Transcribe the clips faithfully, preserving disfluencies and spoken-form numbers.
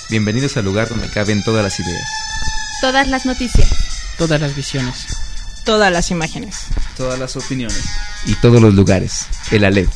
Bienvenidos al lugar donde caben todas las ideas, todas las noticias, todas las visiones, todas las imágenes, todas las opiniones y todos los lugares. El Aleph.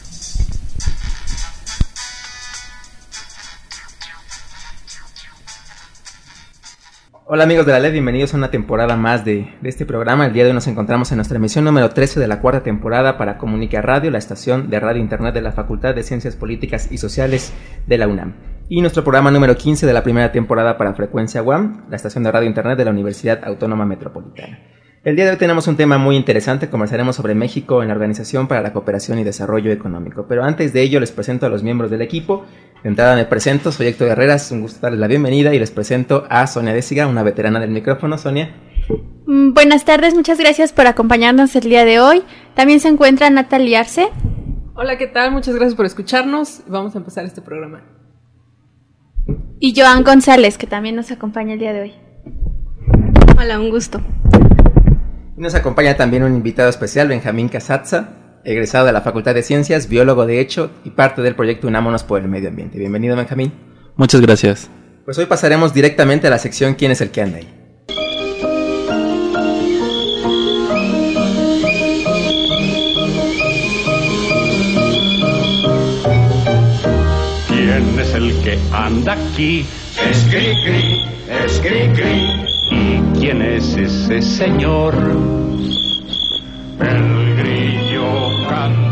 Hola amigos de la Aleph, bienvenidos a una temporada más de, de este programa. El día de hoy nos encontramos en nuestra emisión número trece de la cuarta temporada para Comunica Radio, la estación de radio internet de la Facultad de Ciencias Políticas y Sociales de la UNAM. Y nuestro programa número quince de la primera temporada para Frecuencia U A M, la estación de radio internet de la Universidad Autónoma Metropolitana. El día de hoy tenemos un tema muy interesante, conversaremos sobre México en la Organización para la Cooperación y Desarrollo Económico. Pero antes de ello les presento a los miembros del equipo. De entrada me presento, soy Héctor Herreras, un gusto darles la bienvenida y les presento a Sonia Déciga, una veterana del micrófono. Sonia. Mm, buenas tardes, muchas gracias por acompañarnos el día de hoy. También se encuentra Natalia Arce. Hola, ¿qué tal? Muchas gracias por escucharnos. Vamos a empezar este programa. Y Joan González, que también nos acompaña el día de hoy. Hola, un gusto. Y nos acompaña también un invitado especial, Benjamín Casazza, egresado de la Facultad de Ciencias, biólogo de hecho y parte del proyecto Unámonos por el Medio Ambiente. Bienvenido, Benjamín. Muchas gracias. Pues hoy pasaremos directamente a la sección ¿Quién es el que anda ahí? ¿Quién es el que anda aquí? Es Cri-Cri, es Cri-Cri. ¿Y quién es ese señor? El grillo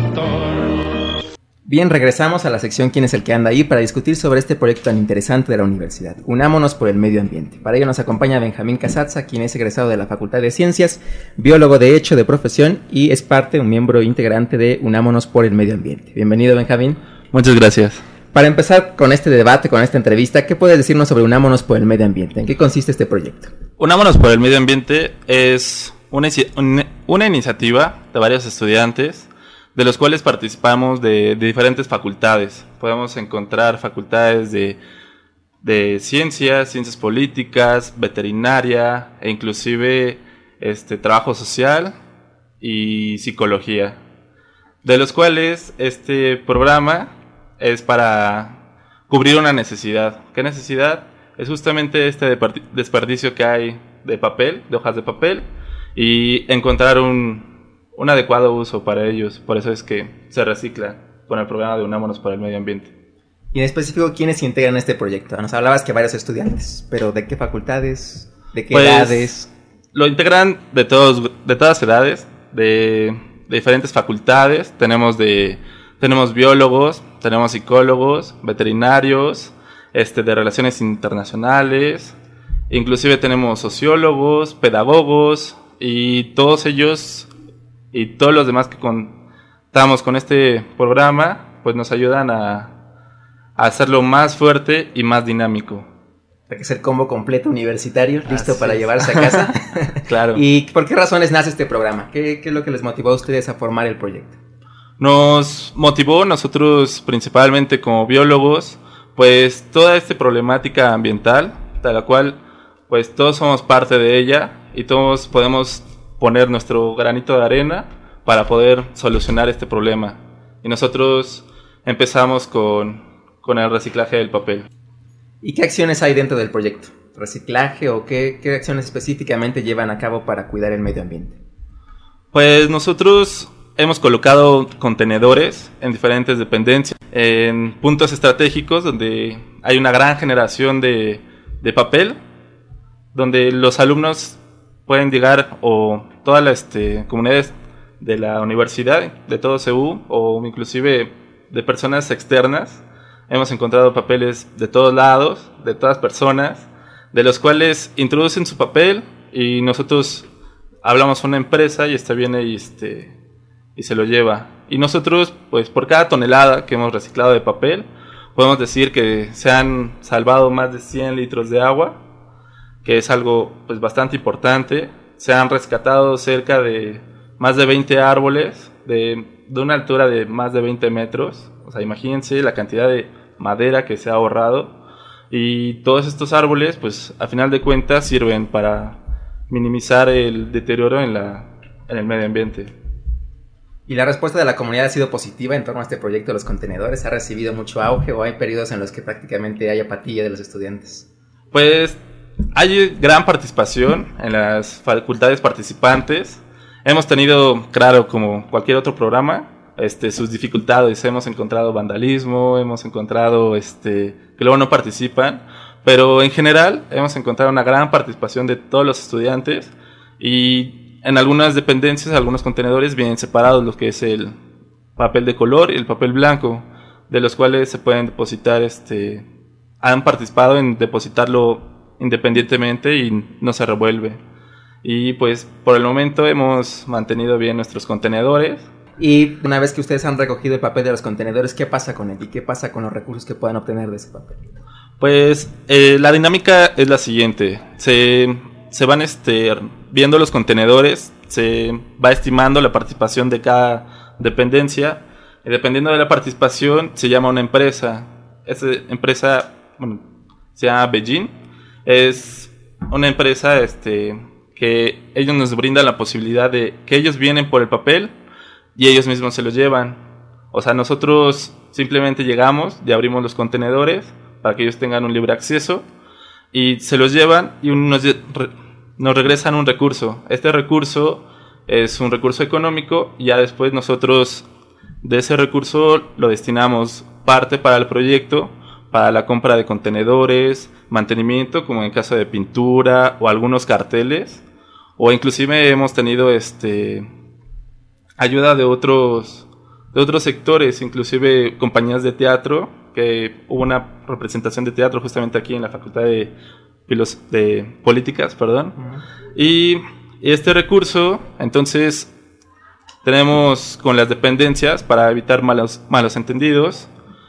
cantor. Bien, regresamos a la sección ¿Quién es el que anda ahí? Para discutir sobre este proyecto tan interesante de la universidad, Unámonos por el Medio Ambiente. Para ello nos acompaña Benjamín Casazza, quien es egresado de la Facultad de Ciencias, biólogo de hecho de profesión y es parte, un miembro integrante de Unámonos por el Medio Ambiente. Bienvenido, Benjamín. Muchas gracias. Para empezar con este debate, con esta entrevista, ¿qué puedes decirnos sobre Unámonos por el Medio Ambiente? ¿En qué consiste este proyecto? Unámonos por el Medio Ambiente es una, una iniciativa de varios estudiantes, de los cuales participamos de, de diferentes facultades. Podemos encontrar facultades de, de ciencias, ciencias políticas, veterinaria e inclusive este, trabajo social y psicología, de los cuales este programa es para cubrir una necesidad. ¿Qué necesidad? Es justamente este desperdicio que hay de papel, de hojas de papel, y encontrar un, un adecuado uso para ellos. Por eso es que se recicla con el programa de Unámonos por el Medio Ambiente. Y en específico, ¿quiénes integran este proyecto? Nos hablabas que varios estudiantes, pero ¿de qué facultades? ¿De qué pues, edades? Lo integran de, todos, de todas edades, de, de diferentes facultades. Tenemos de... Tenemos biólogos, tenemos psicólogos, veterinarios, este, de relaciones internacionales, inclusive tenemos sociólogos, pedagogos y todos ellos y todos los demás que contamos con este programa, pues nos ayudan a, a hacerlo más fuerte y más dinámico. Hay que ser combo completo universitario, listo Así para es. llevarse a casa. Claro. ¿Y por qué razones nace este programa? ¿Qué, qué es lo que les motivó a ustedes a formar el proyecto? Nos motivó nosotros principalmente como biólogos, pues toda esta problemática ambiental, de la cual pues todos somos parte de ella y todos podemos poner nuestro granito de arena para poder solucionar este problema. Y nosotros empezamos con, con el reciclaje del papel. ¿Y qué acciones hay dentro del proyecto? ¿Reciclaje o qué, qué acciones específicamente llevan a cabo para cuidar el medio ambiente? Pues nosotros hemos colocado contenedores en diferentes dependencias, en puntos estratégicos donde hay una gran generación de, de papel, donde los alumnos pueden llegar, o todas las este, comunidades de la universidad, de todo C U, o inclusive de personas externas. Hemos encontrado papeles de todos lados, de todas personas, de los cuales introducen su papel y nosotros hablamos a una empresa y esta viene y este... y se lo lleva. Y nosotros, pues por cada tonelada que hemos reciclado de papel, podemos decir que se han salvado más de cien litros de agua, que es algo pues bastante importante. Se han rescatado cerca de más de veinte árboles de, de una altura de más de veinte metros. O sea, imagínense la cantidad de madera que se ha ahorrado. Y todos estos árboles, pues a final de cuentas, sirven para minimizar el deterioro en, la, en el medio ambiente. ¿Y la respuesta de la comunidad ha sido positiva en torno a este proyecto de los contenedores? ¿Ha recibido mucho auge o hay periodos en los que prácticamente hay apatía de los estudiantes? Pues hay gran participación en las facultades participantes. Hemos tenido, claro, como cualquier otro programa, este, sus dificultades. Hemos encontrado vandalismo, hemos encontrado este, que luego no participan, pero en general hemos encontrado una gran participación de todos los estudiantes y en algunas dependencias, algunos contenedores vienen separados, lo que es el papel de color y el papel blanco, de los cuales se pueden depositar, este, han participado en depositarlo independientemente y no se revuelve. Y pues por el momento hemos mantenido bien nuestros contenedores. Y una vez que ustedes han recogido el papel de los contenedores, ¿qué pasa con él? ¿Y qué pasa con los recursos que puedan obtener de ese papel? Pues eh, la dinámica es la siguiente. Se, se van este, viendo los contenedores, se va estimando la participación de cada dependencia. Y dependiendo de la participación, se llama una empresa. Esa empresa, bueno, se llama Beijing. Es una empresa este, que ellos nos brindan la posibilidad de que ellos vienen por el papel y ellos mismos se los llevan. O sea, nosotros simplemente llegamos y abrimos los contenedores para que ellos tengan un libre acceso y se los llevan y nos, nos regresan un recurso. Este recurso es un recurso económico y ya después nosotros de ese recurso lo destinamos parte para el proyecto, para la compra de contenedores, mantenimiento, como en el caso de pintura o algunos carteles, o inclusive hemos tenido este ayuda de otros de otros sectores, inclusive compañías de teatro, que hubo una representación de teatro justamente aquí en la Facultad de, Filos- de Políticas, perdón. Uh-huh. Y este recurso, entonces, tenemos con las dependencias, para evitar malos, malos entendidos,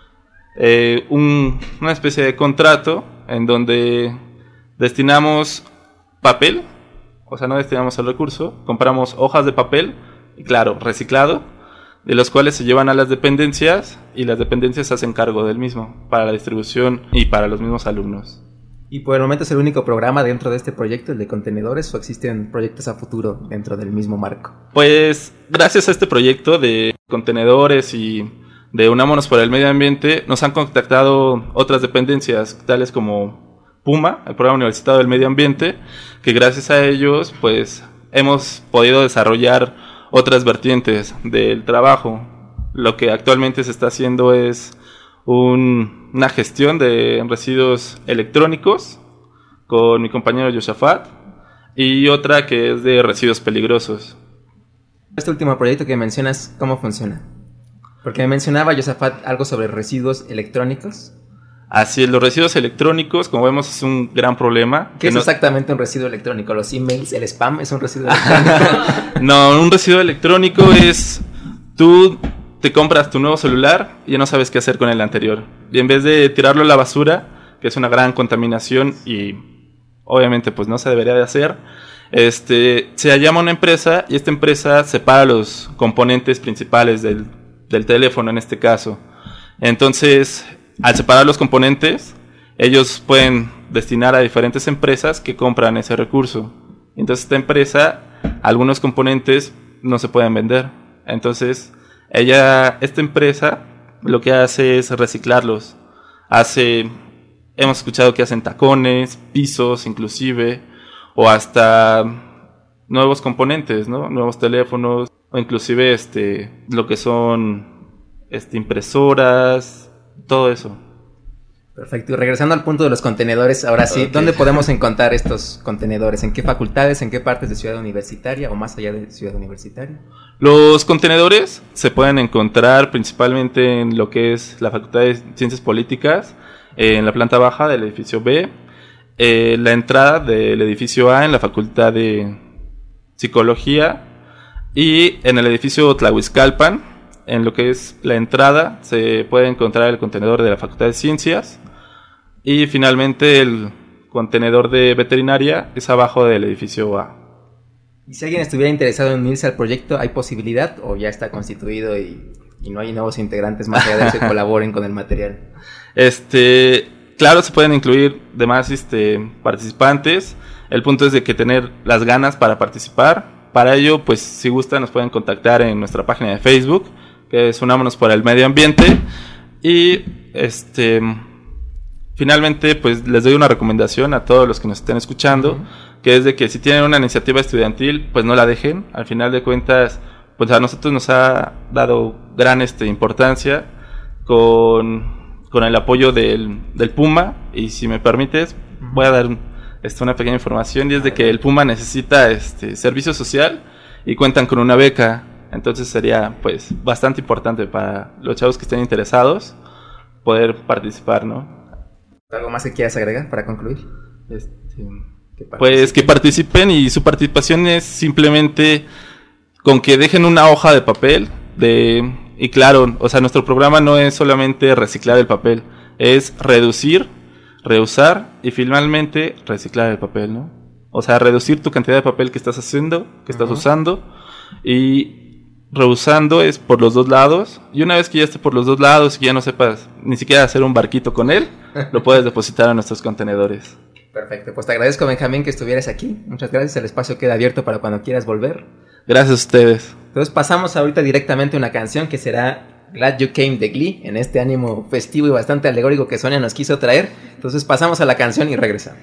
eh, un, una especie de contrato en donde destinamos papel, o sea, no destinamos el recurso, compramos hojas de papel, y claro, reciclado, de los cuales se llevan a las dependencias y las dependencias hacen cargo del mismo para la distribución y para los mismos alumnos. ¿Y por el momento es el único programa dentro de este proyecto, el de contenedores, o existen proyectos a futuro dentro del mismo marco? Pues gracias a este proyecto de contenedores y de Unámonos por el Medio Ambiente, nos han contactado otras dependencias, tales como PUMA, el Programa Universitario del Medio Ambiente, que gracias a ellos pues hemos podido desarrollar otras vertientes del trabajo. Lo que actualmente se está haciendo es un, una gestión de residuos electrónicos con mi compañero Yosafat y otra que es de residuos peligrosos. Este último proyecto que mencionas, ¿cómo funciona? Porque me mencionaba Yosafat algo sobre residuos electrónicos. Así es, los residuos electrónicos, como vemos, es un gran problema. ¿Qué es no... exactamente un residuo electrónico? ¿Los emails, el spam es un residuo electrónico? No, un residuo electrónico es... Tú te compras tu nuevo celular y ya no sabes qué hacer con el anterior. Y en vez de tirarlo a la basura, que es una gran contaminación y obviamente pues no se debería de hacer, este, se llama una empresa y esta empresa separa los componentes principales del, del teléfono en este caso. Entonces, al separar los componentes, ellos pueden destinar a diferentes empresas que compran ese recurso. Entonces esta empresa, algunos componentes no se pueden vender. Entonces ella, esta empresa lo que hace es reciclarlos. Hace, hemos escuchado que hacen tacones, pisos inclusive, o hasta nuevos componentes, ¿no? Nuevos teléfonos, o inclusive este, lo que son este, impresoras, todo eso. Perfecto. Y regresando al punto de los contenedores, ahora sí, okay. ¿Dónde podemos encontrar estos contenedores? ¿En qué facultades? ¿En qué partes de Ciudad Universitaria o más allá de Ciudad Universitaria? Los contenedores se pueden encontrar principalmente en lo que es la Facultad de Ciencias Políticas, en la planta baja del edificio B, eh, la entrada del edificio A en la Facultad de Psicología y en el edificio Tlahuizcalpan, en lo que es la entrada, se puede encontrar el contenedor de la Facultad de Ciencias. Y finalmente el contenedor de veterinaria es abajo del edificio A. ¿Y si alguien estuviera interesado en unirse al proyecto, hay posibilidad o ya está constituido y, y no hay nuevos integrantes más allá de que colaboren con el material? Este, claro, se pueden incluir demás este, participantes. El punto es de que tener las ganas para participar, para ello, pues si gustan nos pueden contactar en nuestra página de Facebook, que es Unámonos por el Medio Ambiente. Y este finalmente pues les doy una recomendación a todos los que nos estén escuchando, uh-huh. que es de que si tienen una iniciativa estudiantil, pues no la dejen. Al final de cuentas, pues a nosotros nos ha dado gran este, importancia con, con el apoyo del, del Puma. Y si me permites, uh-huh. voy a dar este, una pequeña información, y es de que el Puma necesita este servicio social y cuentan con una beca. Entonces sería pues bastante importante para los chavos que estén interesados poder participar, ¿no? ¿Algo más que quieras agregar para concluir? Este, que pues que participen, y su participación es simplemente con que dejen una hoja de papel de y claro, o sea, nuestro programa no es solamente reciclar el papel, es reducir, reusar y finalmente reciclar el papel, ¿no? O sea, reducir tu cantidad de papel que estás haciendo, que estás uh-huh. usando, y reusando es por los dos lados, y una vez que ya esté por los dos lados y ya no sepas ni siquiera hacer un barquito con él, lo puedes depositar a nuestros contenedores. Perfecto, pues te agradezco, Benjamín, que estuvieras aquí. Muchas gracias, el espacio queda abierto para cuando quieras volver. Gracias a ustedes. Entonces pasamos ahorita directamente a una canción que será Glad You Came de Glee, en este ánimo festivo y bastante alegórico que Sonia nos quiso traer. Entonces pasamos a la canción y regresamos.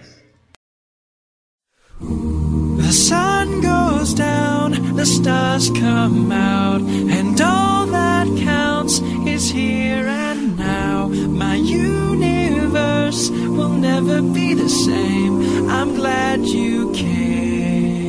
The sun goes down, the stars come out, and all that counts is here and now. My universe will never be the same. I'm glad you came.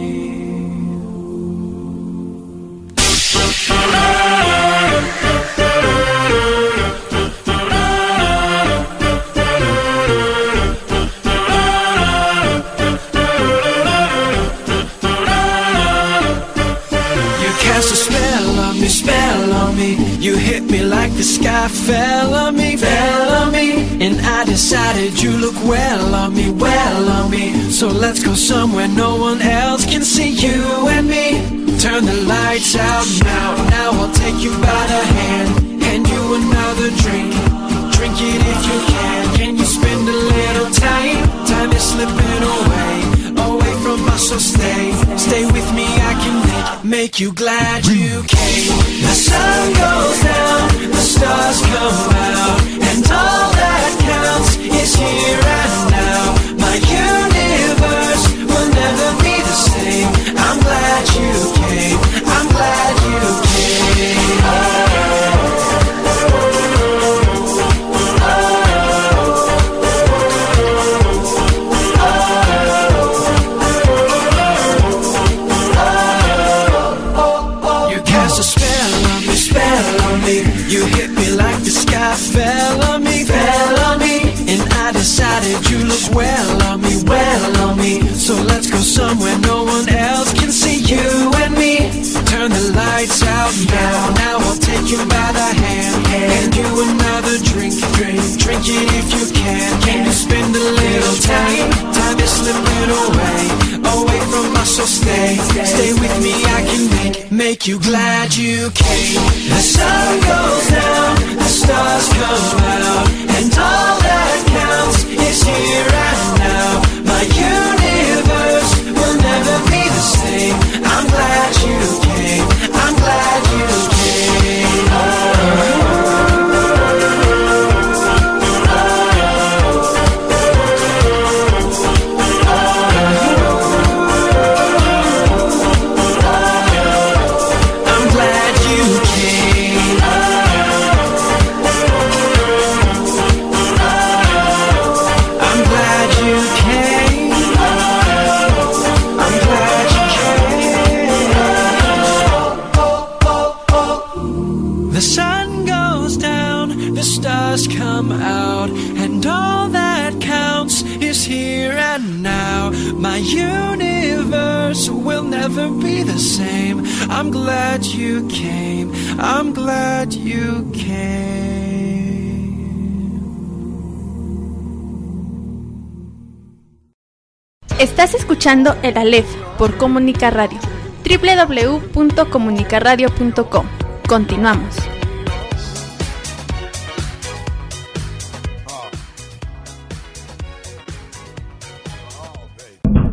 Spell on me, you hit me like the sky fell on me, fell on me, and I decided you look well on me, well on me. So let's go somewhere no one else can see, you and me. Turn the lights out now, now I'll take you by the hand, hand you another drink, drink it if you can. Can you spend a little time, time is slipping away, away from us, so stay, stay with me, I can make, make you glad you came. The sun goes down, the stars come out, and all that counts is here and now. My universe will never be the same. I'm glad you came, I'm glad you came. Oh. You hit me like the sky fell on me, fell on me, and I decided you look well on me, well on me. So let's go somewhere no one else can see, you and me. Turn the lights out now, now I'll take you by the hand, hand you another drink, drink, drink it if you can. Can you spend a little time, time is slipping away, away from us, so stay, stay with me, I can make, make you glad you came. The sun goes down, the stars come out, and all that counts is here and now. My universe will never be the same. I'm glad you came, I'm glad you came. Oh. My universe will never be the same. I'm glad you came, I'm glad you came. Estás escuchando el Aleph por Comunica Radio, doble u doble u doble u punto comunica radio punto com. Continuamos.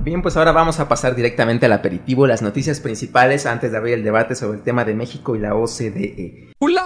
Bien, pues ahora vamos a pasar directamente al aperitivo, las noticias principales antes de abrir el debate sobre el tema de México y la O C D E. ¡Hola!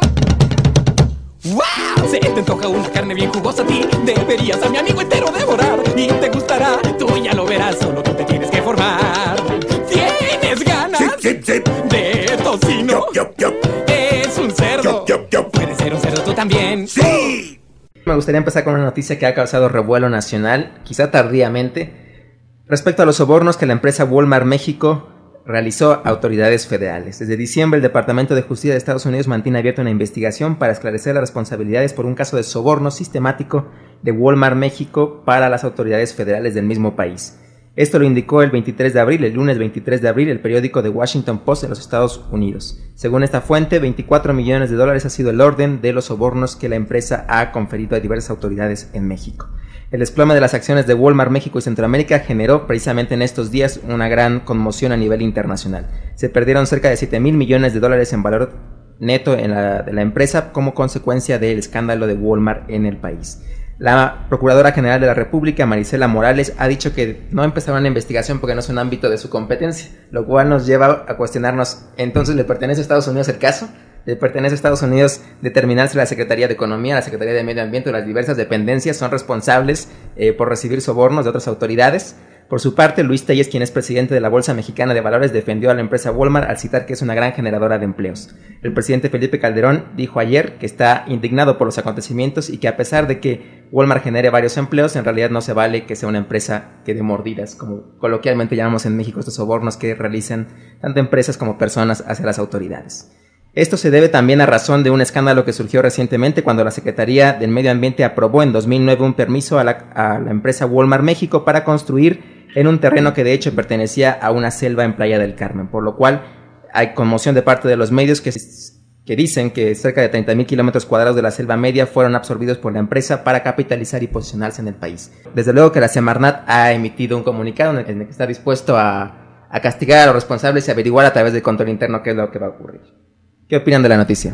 ¡Wow! Se te antoja una carne bien jugosa a ti. Deberías a mi amigo entero devorar. Y te gustará, tú ya lo verás. Solo tú te tienes que formar. ¿Tienes ganas? Sí, sí, sí. De tocino. Yo, yo, yo. Es un cerdo. Yo, yo, yo. Puedes ser un cerdo tú también. ¡Sí! Me gustaría empezar con una noticia que ha causado revuelo nacional, quizá tardíamente, respecto a los sobornos que la empresa Walmart México realizó a autoridades federales. Desde diciembre, el Departamento de Justicia de Estados Unidos mantiene abierta una investigación para esclarecer las responsabilidades por un caso de soborno sistemático de Walmart México para las autoridades federales del mismo país. Esto lo indicó el veintitrés de abril, el lunes veintitrés de abril, el periódico The Washington Post de los Estados Unidos. Según esta fuente, veinticuatro millones de dólares ha sido el orden de los sobornos que la empresa ha conferido a diversas autoridades en México. El desplome de las acciones de Walmart México y Centroamérica generó precisamente en estos días una gran conmoción a nivel internacional. Se perdieron cerca de siete mil millones de dólares en valor neto en la, de la empresa como consecuencia del escándalo de Walmart en el país. La Procuradora General de la República, Marisela Morales, ha dicho que no empezaron una investigación porque no es un ámbito de su competencia, lo cual nos lleva a cuestionarnos, ¿entonces le pertenece a Estados Unidos el caso? ¿Le pertenece a Estados Unidos determinar si la Secretaría de Economía, la Secretaría de Medio Ambiente o las diversas dependencias son responsables eh, por recibir sobornos de otras autoridades? Por su parte, Luis Telles, quien es presidente de la Bolsa Mexicana de Valores, defendió a la empresa Walmart al citar que es una gran generadora de empleos. El presidente Felipe Calderón dijo ayer que está indignado por los acontecimientos y que a pesar de que Walmart genere varios empleos, en realidad no se vale que sea una empresa que dé mordidas, como coloquialmente llamamos en México estos sobornos que realizan tanto empresas como personas hacia las autoridades. Esto se debe también a razón de un escándalo que surgió recientemente cuando la Secretaría del Medio Ambiente aprobó en dos mil nueve un permiso a la, a la empresa Walmart México para construir en un terreno que de hecho pertenecía a una selva en Playa del Carmen, por lo cual hay conmoción de parte de los medios que, que dicen que cerca de treinta mil kilómetros cuadrados de la selva media fueron absorbidos por la empresa para capitalizar y posicionarse en el país. Desde luego que la Semarnat ha emitido un comunicado en el, en el que está dispuesto a, a castigar a los responsables y averiguar a través del control interno qué es lo que va a ocurrir. ¿Qué opinan de la noticia?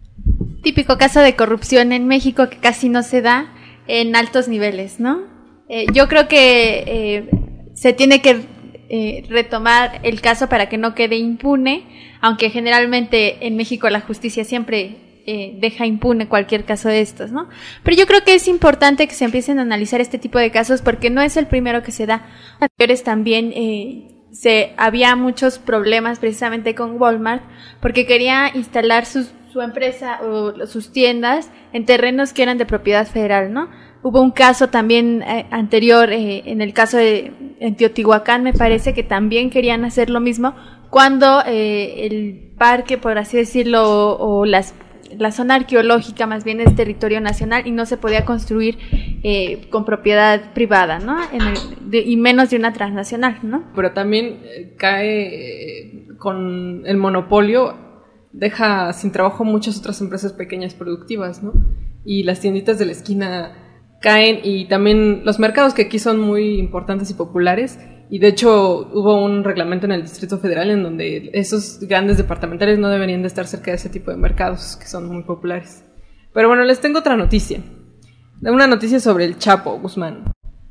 Típico caso de corrupción en México que casi no se da en altos niveles, ¿no? Eh, yo creo que eh, se tiene que eh, retomar el caso para que no quede impune, aunque generalmente en México la justicia siempre eh, deja impune cualquier caso de estos, ¿no? Pero yo creo que es importante que se empiecen a analizar este tipo de casos porque no es el primero que se da. Anteriores también eh, se había muchos problemas precisamente con Walmart porque quería instalar sus, su empresa o sus tiendas en terrenos que eran de propiedad federal, ¿no? Hubo un caso también eh, anterior, eh, en el caso de en Teotihuacán, me parece que también querían hacer lo mismo, cuando eh, el parque, por así decirlo, o, o las, la zona arqueológica más bien es territorio nacional y no se podía construir eh, con propiedad privada, ¿no? En el, de, y menos de una transnacional, ¿no? Pero también eh, cae eh, con el monopolio, deja sin trabajo muchas otras empresas pequeñas productivas, ¿no? Y las tienditas de la esquina caen, y también los mercados que aquí son muy importantes y populares, y de hecho hubo un reglamento en el Distrito Federal en donde esos grandes departamentales no deberían de estar cerca de ese tipo de mercados que son muy populares. Pero bueno, les tengo otra noticia, una noticia sobre el Chapo Guzmán.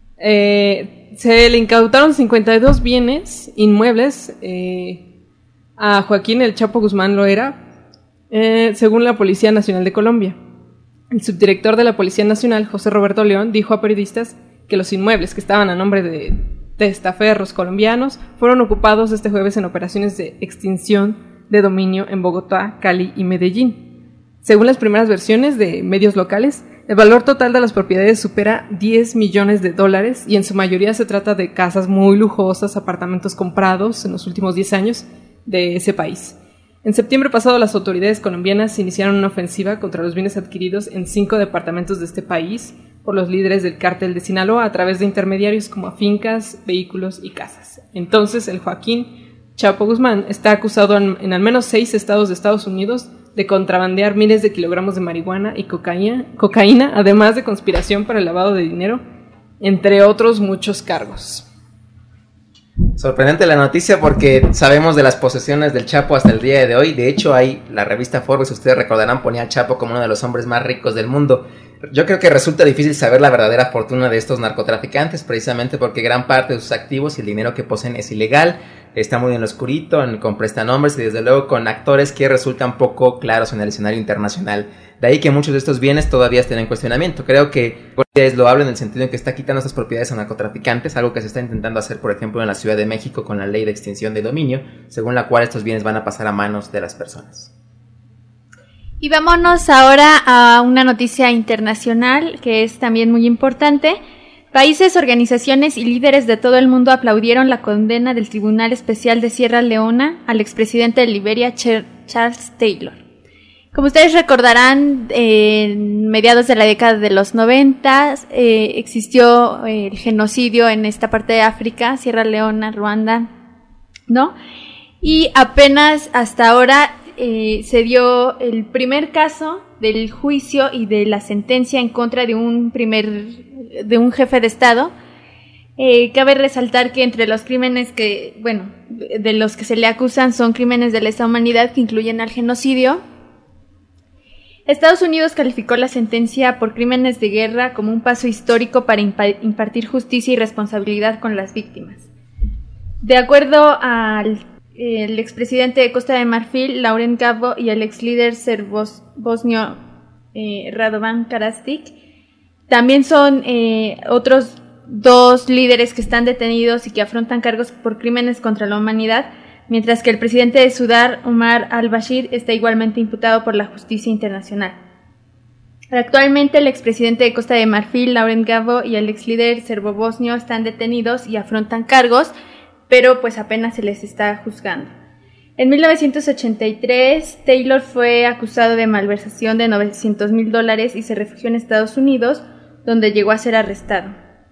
Eh, se le incautaron cincuenta y dos bienes inmuebles eh, a Joaquín el Chapo Guzmán Loera, eh, según la Policía Nacional de Colombia. El subdirector de la Policía Nacional, José Roberto León, dijo a periodistas que los inmuebles que estaban a nombre de testaferros colombianos fueron ocupados este jueves en operaciones de extinción de dominio en Bogotá, Cali y Medellín. Según las primeras versiones de medios locales, el valor total de las propiedades supera diez millones de dólares y en su mayoría se trata de casas muy lujosas, apartamentos comprados en los últimos diez años de ese país. En septiembre pasado, las autoridades colombianas iniciaron una ofensiva contra los bienes adquiridos en cinco departamentos de este país por los líderes del cártel de Sinaloa a través de intermediarios como fincas, vehículos y casas. Entonces, el Joaquín Chapo Guzmán está acusado en, en al menos seis estados de Estados Unidos de contrabandear miles de kilogramos de marihuana y cocaína, cocaína, además de conspiración para el lavado de dinero, entre otros muchos cargos. Sorprendente la noticia porque sabemos de las posesiones del Chapo hasta el día de hoy. De hecho, hay la revista Forbes, ustedes recordarán, ponía al Chapo como uno de los hombres más ricos del mundo. Yo creo que resulta difícil saber la verdadera fortuna de estos narcotraficantes, precisamente porque gran parte de sus activos y el dinero que poseen es ilegal, está muy en lo oscurito, en, con prestanombres y desde luego con actores que resultan poco claros en el escenario internacional. De ahí que muchos de estos bienes todavía estén en cuestionamiento. Creo que es loable en el sentido en que está quitando estas propiedades a narcotraficantes, algo que se está intentando hacer, por ejemplo, en la Ciudad de México con la ley de extinción de dominio, según la cual estos bienes van a pasar a manos de las personas. Y vámonos ahora a una noticia internacional que es también muy importante. Países, organizaciones y líderes de todo el mundo aplaudieron la condena del Tribunal Especial de Sierra Leona al expresidente de Liberia, Ch- Charles Taylor. Como ustedes recordarán, eh, en mediados de la década de los noventa eh, existió eh, el genocidio en esta parte de África, Sierra Leona, Ruanda, ¿no? Y apenas hasta ahora Eh, se dio el primer caso del juicio y de la sentencia en contra de un primer de un jefe de estado. Eh, cabe resaltar que entre los crímenes que, bueno, de los que se le acusan son crímenes de lesa humanidad que incluyen al genocidio. Estados Unidos calificó la sentencia por crímenes de guerra como un paso histórico para impa- impartir justicia y responsabilidad con las víctimas. De acuerdo al el expresidente de Costa de Marfil, Laurent Gbagbo, y el ex líder serbosnio eh, Radovan Karadzic, también son eh, otros dos líderes que están detenidos y que afrontan cargos por crímenes contra la humanidad, mientras que el presidente de Sudán, Omar al-Bashir, está igualmente imputado por la justicia internacional. Actualmente el expresidente de Costa de Marfil, Laurent Gbagbo, y el ex líder serbosnio están detenidos y afrontan cargos, pero pues apenas se les está juzgando. En mil novecientos ochenta y tres, Taylor fue acusado de malversación de novecientos mil dólares y se refugió en Estados Unidos, donde llegó a ser arrestado.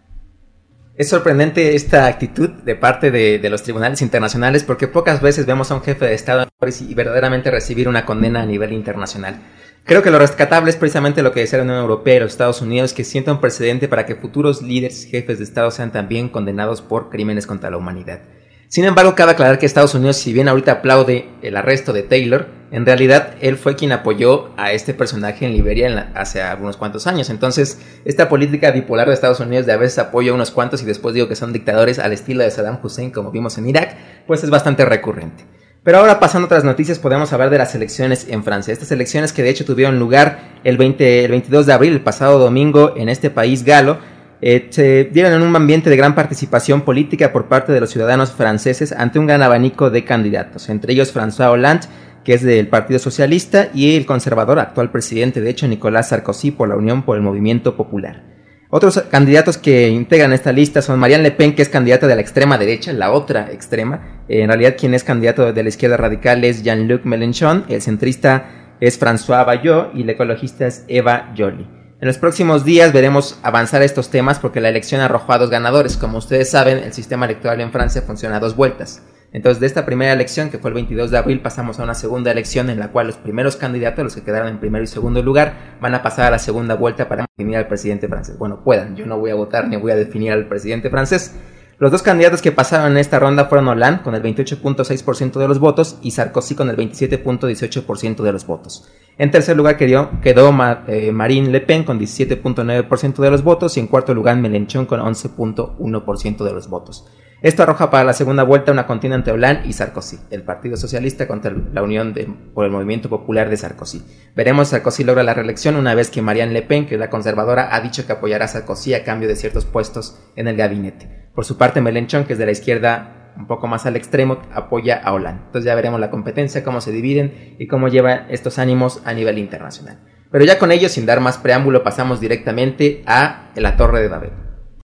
Es sorprendente esta actitud de parte de, de los tribunales internacionales, porque pocas veces vemos a un jefe de Estado y verdaderamente recibir una condena a nivel internacional. Creo que lo rescatable es precisamente lo que decía la Unión Europea y los Estados Unidos, que sienta un precedente para que futuros líderes y jefes de Estado sean también condenados por crímenes contra la humanidad. Sin embargo, cabe aclarar que Estados Unidos, si bien ahorita aplaude el arresto de Taylor, en realidad él fue quien apoyó a este personaje en Liberia en la, hace algunos cuantos años. Entonces, esta política bipolar de Estados Unidos de a veces apoya a unos cuantos y después digo que son dictadores al estilo de Saddam Hussein, como vimos en Irak, pues es bastante recurrente. Pero ahora, pasando a otras noticias, podemos hablar de las elecciones en Francia. Estas elecciones que de hecho tuvieron lugar el, veinte, el veintidós de abril, el pasado domingo, en este país galo, eh, se dieron en un ambiente de gran participación política por parte de los ciudadanos franceses ante un gran abanico de candidatos, entre ellos François Hollande, que es del Partido Socialista, y el conservador, actual presidente, de hecho, Nicolas Sarkozy, por la Unión por el Movimiento Popular. Otros candidatos que integran esta lista son Marine Le Pen, que es candidata de la extrema derecha, la otra extrema. Eh, en realidad, quien es candidato de la izquierda radical es Jean-Luc Mélenchon, el centrista es François Bayrou y la ecologista es Eva Joly. En los próximos días veremos avanzar estos temas porque la elección arrojó a dos ganadores. Como ustedes saben, el sistema electoral en Francia funciona a dos vueltas. Entonces, de esta primera elección, que fue el veintidós de abril, pasamos a una segunda elección en la cual los primeros candidatos, los que quedaron en primero y segundo lugar, van a pasar a la segunda vuelta para definir al presidente francés. Bueno, puedan, yo no voy a votar ni voy a definir al presidente francés. Los dos candidatos que pasaron en esta ronda fueron Hollande con el veintiocho punto seis por ciento de los votos y Sarkozy con el veintisiete punto dieciocho por ciento de los votos. En tercer lugar quedó, quedó eh, Marine Le Pen con diecisiete punto nueve por ciento de los votos y en cuarto lugar Mélenchon con once punto uno por ciento de los votos. Esto arroja para la segunda vuelta una contienda entre Hollande y Sarkozy, el Partido Socialista contra la Unión de, por el Movimiento Popular de Sarkozy. Veremos si Sarkozy logra la reelección una vez que Marine Le Pen, que es la conservadora, ha dicho que apoyará a Sarkozy a cambio de ciertos puestos en el gabinete. Por su parte, Mélenchon, que es de la izquierda un poco más al extremo, apoya a Hollande. Entonces ya veremos la competencia, cómo se dividen y cómo lleva estos ánimos a nivel internacional. Pero ya con ello, sin dar más preámbulo, pasamos directamente a la Torre de Babel.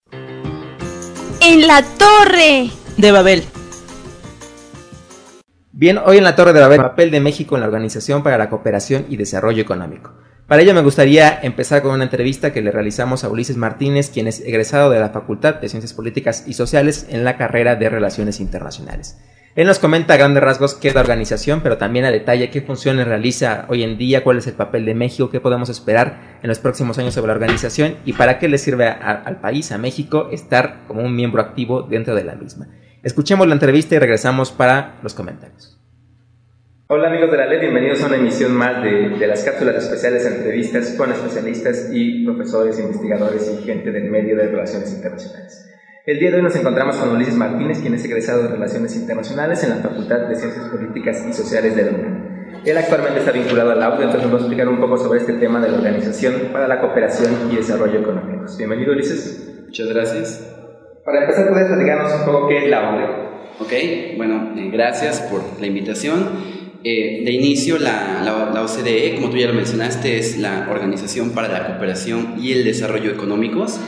En la Torre de Babel. Bien, hoy en la Torre de Babel, el papel de México en la Organización para la Cooperación y Desarrollo Económico. Para ello me gustaría empezar con una entrevista que le realizamos a Ulises Martínez, quien es egresado de la Facultad de Ciencias Políticas y Sociales en la carrera de Relaciones Internacionales. Él nos comenta a grandes rasgos qué es la organización, pero también a detalle qué funciones realiza hoy en día, cuál es el papel de México, qué podemos esperar en los próximos años sobre la organización y para qué le sirve a, a, al país, a México, estar como un miembro activo dentro de la misma. Escuchemos la entrevista y regresamos para los comentarios. Hola amigos de la L E D, bienvenidos a una emisión más de, de las cápsulas especiales, entrevistas con especialistas y profesores, investigadores y gente del medio de relaciones internacionales. El día de hoy nos encontramos con Ulises Martínez, quien es egresado de Relaciones Internacionales en la Facultad de Ciencias Políticas y Sociales de la UNAM. Él actualmente está vinculado al audio, entonces nos va a explicar un poco sobre este tema de la Organización para la Cooperación y Desarrollo Económicos. Bienvenido, Ulises. Muchas gracias. Para empezar, ¿puedes platicarnos un poco qué es la O C D E? Ok, bueno, eh, gracias por la invitación. Eh, de inicio, la, la, la O C D E, como tú ya lo mencionaste, es la Organización para la Cooperación y el Desarrollo Económicos.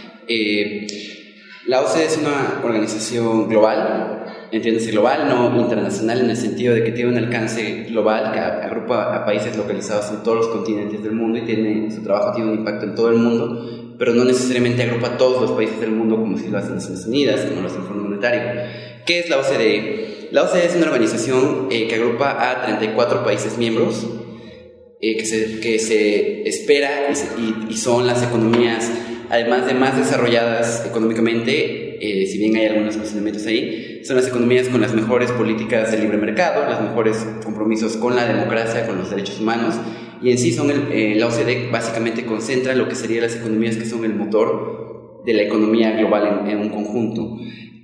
Eh, la O C D E es una organización global, entiéndase global, no internacional, en el sentido de que tiene un alcance global que agrupa a países localizados en todos los continentes del mundo y tiene, su trabajo tiene un impacto en todo el mundo, pero no necesariamente agrupa a todos los países del mundo como si lo hacen Naciones Unidas, como lo hace el Fondo Monetario. ¿Qué es la O C D E? La O C D E es una organización eh, que agrupa a treinta y cuatro países miembros eh, que, se, que se espera y, y, y son las economías, además de más desarrolladas económicamente, eh, si bien hay algunos cuestionamientos ahí, son las economías con las mejores políticas de libre mercado, los mejores compromisos con la democracia, con los derechos humanos, y en sí son el, eh, la O C D E básicamente concentra lo que serían las economías que son el motor de la economía global en, en un conjunto.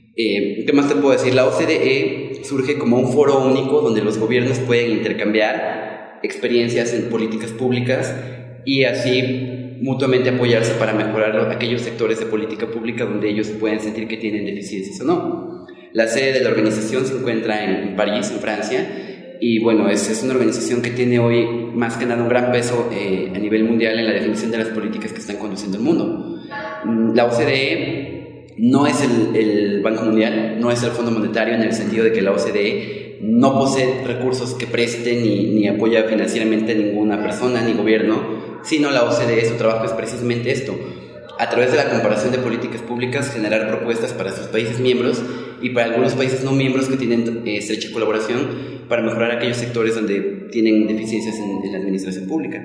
Eh, ¿Qué más te puedo decir? La O C D E surge como un foro único donde los gobiernos pueden intercambiar experiencias en políticas públicas y así mutuamente apoyarse para mejorar aquellos sectores de política pública donde ellos pueden sentir que tienen deficiencias o no. La sede de la organización se encuentra en París, en Francia, y bueno, es, es una organización que tiene hoy más que nada un gran peso eh, a nivel mundial en la definición de las políticas que están conduciendo el mundo. La O C D E no es el, el Banco Mundial, no es el Fondo Monetario, en el sentido de que la O C D E no posee recursos que preste ni, ni apoya financieramente a ninguna persona ni gobierno, sino la O C D E, su trabajo es precisamente esto: a través de la comparación de políticas públicas, generar propuestas para sus países miembros y para algunos países no miembros que tienen eh, estrecha colaboración para mejorar aquellos sectores donde tienen deficiencias en, en la administración pública.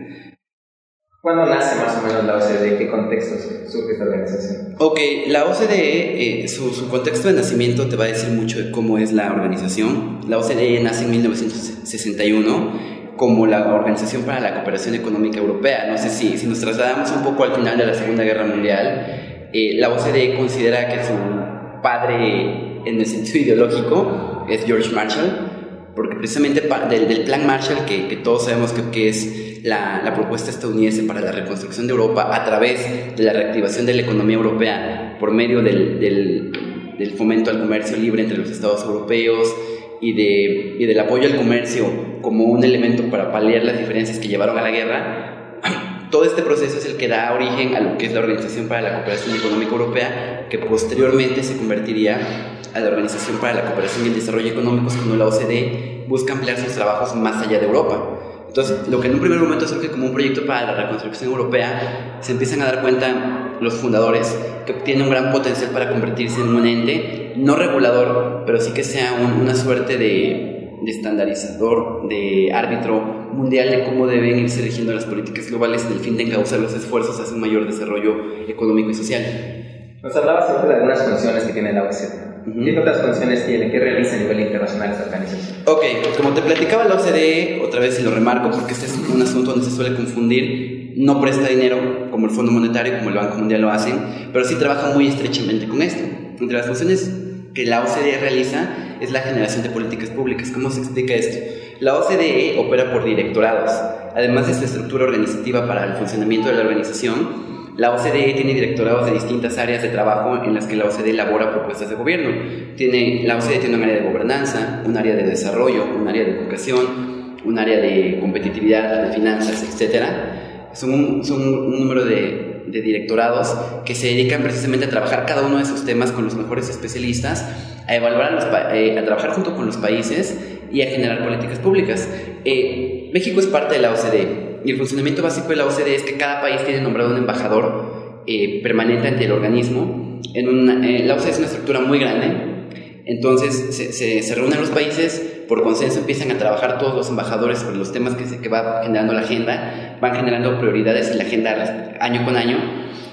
¿Cuándo nace más o menos la O C D E? ¿En qué contexto surge esta organización? Ok, la O C D E, eh, su, su contexto de nacimiento te va a decir mucho de cómo es la organización. La O C D E nace en mil novecientos sesenta y uno como la Organización para la Cooperación Económica Europea. No sé si, si nos trasladamos un poco al final de la Segunda Guerra Mundial, eh, la O C D E considera que su padre en el sentido ideológico es George Marshall, porque precisamente del, del Plan Marshall, que, que todos sabemos que, que es la, la propuesta estadounidense para la reconstrucción de Europa a través de la reactivación de la economía europea por medio del, del, del fomento al comercio libre entre los estados europeos y, de, y del apoyo al comercio como un elemento para paliar las diferencias que llevaron a la guerra. Todo este proceso es el que da origen a lo que es la Organización para la Cooperación Económica Europea, que posteriormente se convertiría a la Organización para la Cooperación y el Desarrollo Económicos, cuando la O C D E busca ampliar sus trabajos más allá de Europa. Entonces, lo que en un primer momento surge como un proyecto para la reconstrucción europea, se empiezan a dar cuenta los fundadores que tiene un gran potencial para convertirse en un ente no regulador, pero sí que sea un, una suerte de, de estandarizador, de árbitro mundial de cómo deben irse rigiendo las políticas globales en el fin de encauzar los esfuerzos hacia un mayor desarrollo económico y social. Nos hablabas siempre de algunas funciones que tiene la O C D E. Uh-huh. ¿Qué otras funciones tiene? ¿Qué realiza a nivel internacional esta organización? Ok, como te platicaba, la O C D E, otra vez y lo remarco porque este es un asunto donde se suele confundir, no presta dinero como el Fondo Monetario, como el Banco Mundial lo hacen, pero sí trabaja muy estrechamente con esto. Entre las funciones que la O C D E realiza es la generación de políticas públicas. ¿Cómo se explica esto? La O C D E opera por directorados. Además de su estructura organizativa para el funcionamiento de la organización, la O C D E tiene directorados de distintas áreas de trabajo en las que la O C D E elabora propuestas de gobierno. Tiene, la O C D E tiene un área de gobernanza, un área de desarrollo, un área de educación, un área de competitividad, de finanzas, etcétera. Son un, son un número de, de directorados que se dedican precisamente a trabajar cada uno de esos temas con los mejores especialistas, a evaluar, a, los, eh, a trabajar junto con los países y a generar políticas públicas. Eh, México es parte de la O C D E. Y el funcionamiento básico de la O C D E es que cada país tiene nombrado un embajador eh, permanente ante el organismo. En una, eh, la O C D E es una estructura muy grande, entonces se, se, se reúnen los países, por consenso empiezan a trabajar todos los embajadores sobre los temas que, se, que va generando la agenda, van generando prioridades en la agenda año con año,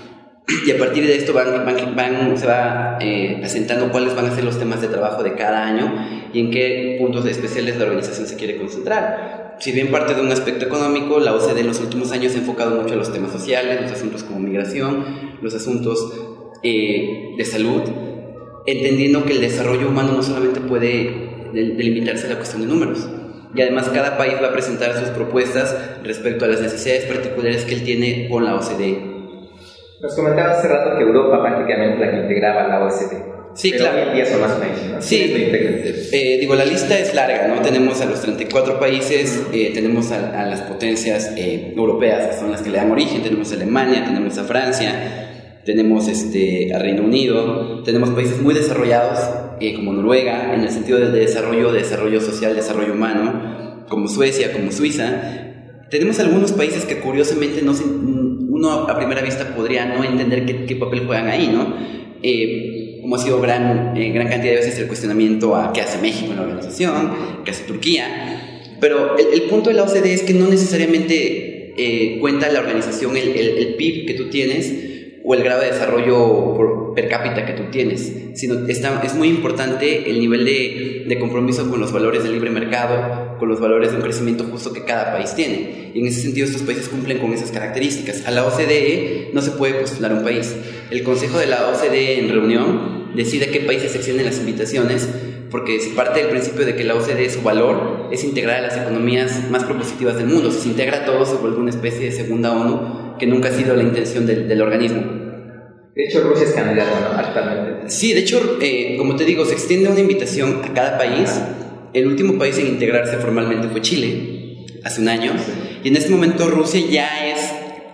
y a partir de esto van, van, van, se va eh, asentando cuáles van a ser los temas de trabajo de cada año y en qué puntos especiales la organización se quiere concentrar. Si bien parte de un aspecto económico, la O C D en los últimos años se ha enfocado mucho a los temas sociales, los asuntos como migración, los asuntos eh, de salud, entendiendo que el desarrollo humano no solamente puede delimitarse a la cuestión de números. Y además cada país va a presentar sus propuestas respecto a las necesidades particulares que él tiene con la O C D. Nos comentaba hace rato que Europa prácticamente la que integraba la O C D. Sí, pero claro. Hoy en día son más países, ¿no? Sí, eh, digo, la lista es larga, ¿no? Tenemos a los treinta y cuatro países, eh, tenemos a, a las potencias eh, europeas, que son las que le dan origen, tenemos a Alemania, tenemos a Francia, tenemos este, a Reino Unido, tenemos países muy desarrollados, eh, como Noruega, en el sentido de desarrollo, de desarrollo social, desarrollo humano, como Suecia, como Suiza. Tenemos algunos países que curiosamente no se, uno a primera vista podría no entender qué, qué papel juegan ahí, ¿no? Eh, como ha sido gran, eh, gran cantidad de veces el cuestionamiento a qué hace México en la organización, qué hace Turquía, pero el, el punto de la O C D es que no necesariamente eh, cuenta la organización el, el, el P I B que tú tienes o el grado de desarrollo por, per cápita que tú tienes, sino está, es muy importante el nivel de, de compromiso con los valores del libre mercado, con los valores de un crecimiento justo que cada país tiene. Y en ese sentido estos países cumplen con esas características. A la O C D E no se puede postular un país. El Consejo de la O C D E en reunión decide a qué países se extienden las invitaciones, porque se parte del principio de que la O C D E, su valor es integrar a las economías más propositivas del mundo. Si se integra a todos, se vuelve una especie de segunda ONU, que nunca ha sido la intención del, del organismo. De hecho, Rusia es candidato, ¿no? Actualmente. Sí, de hecho, eh, como te digo, se extiende una invitación a cada país. El último país en integrarse formalmente fue Chile, hace un año. Y en este momento Rusia ya es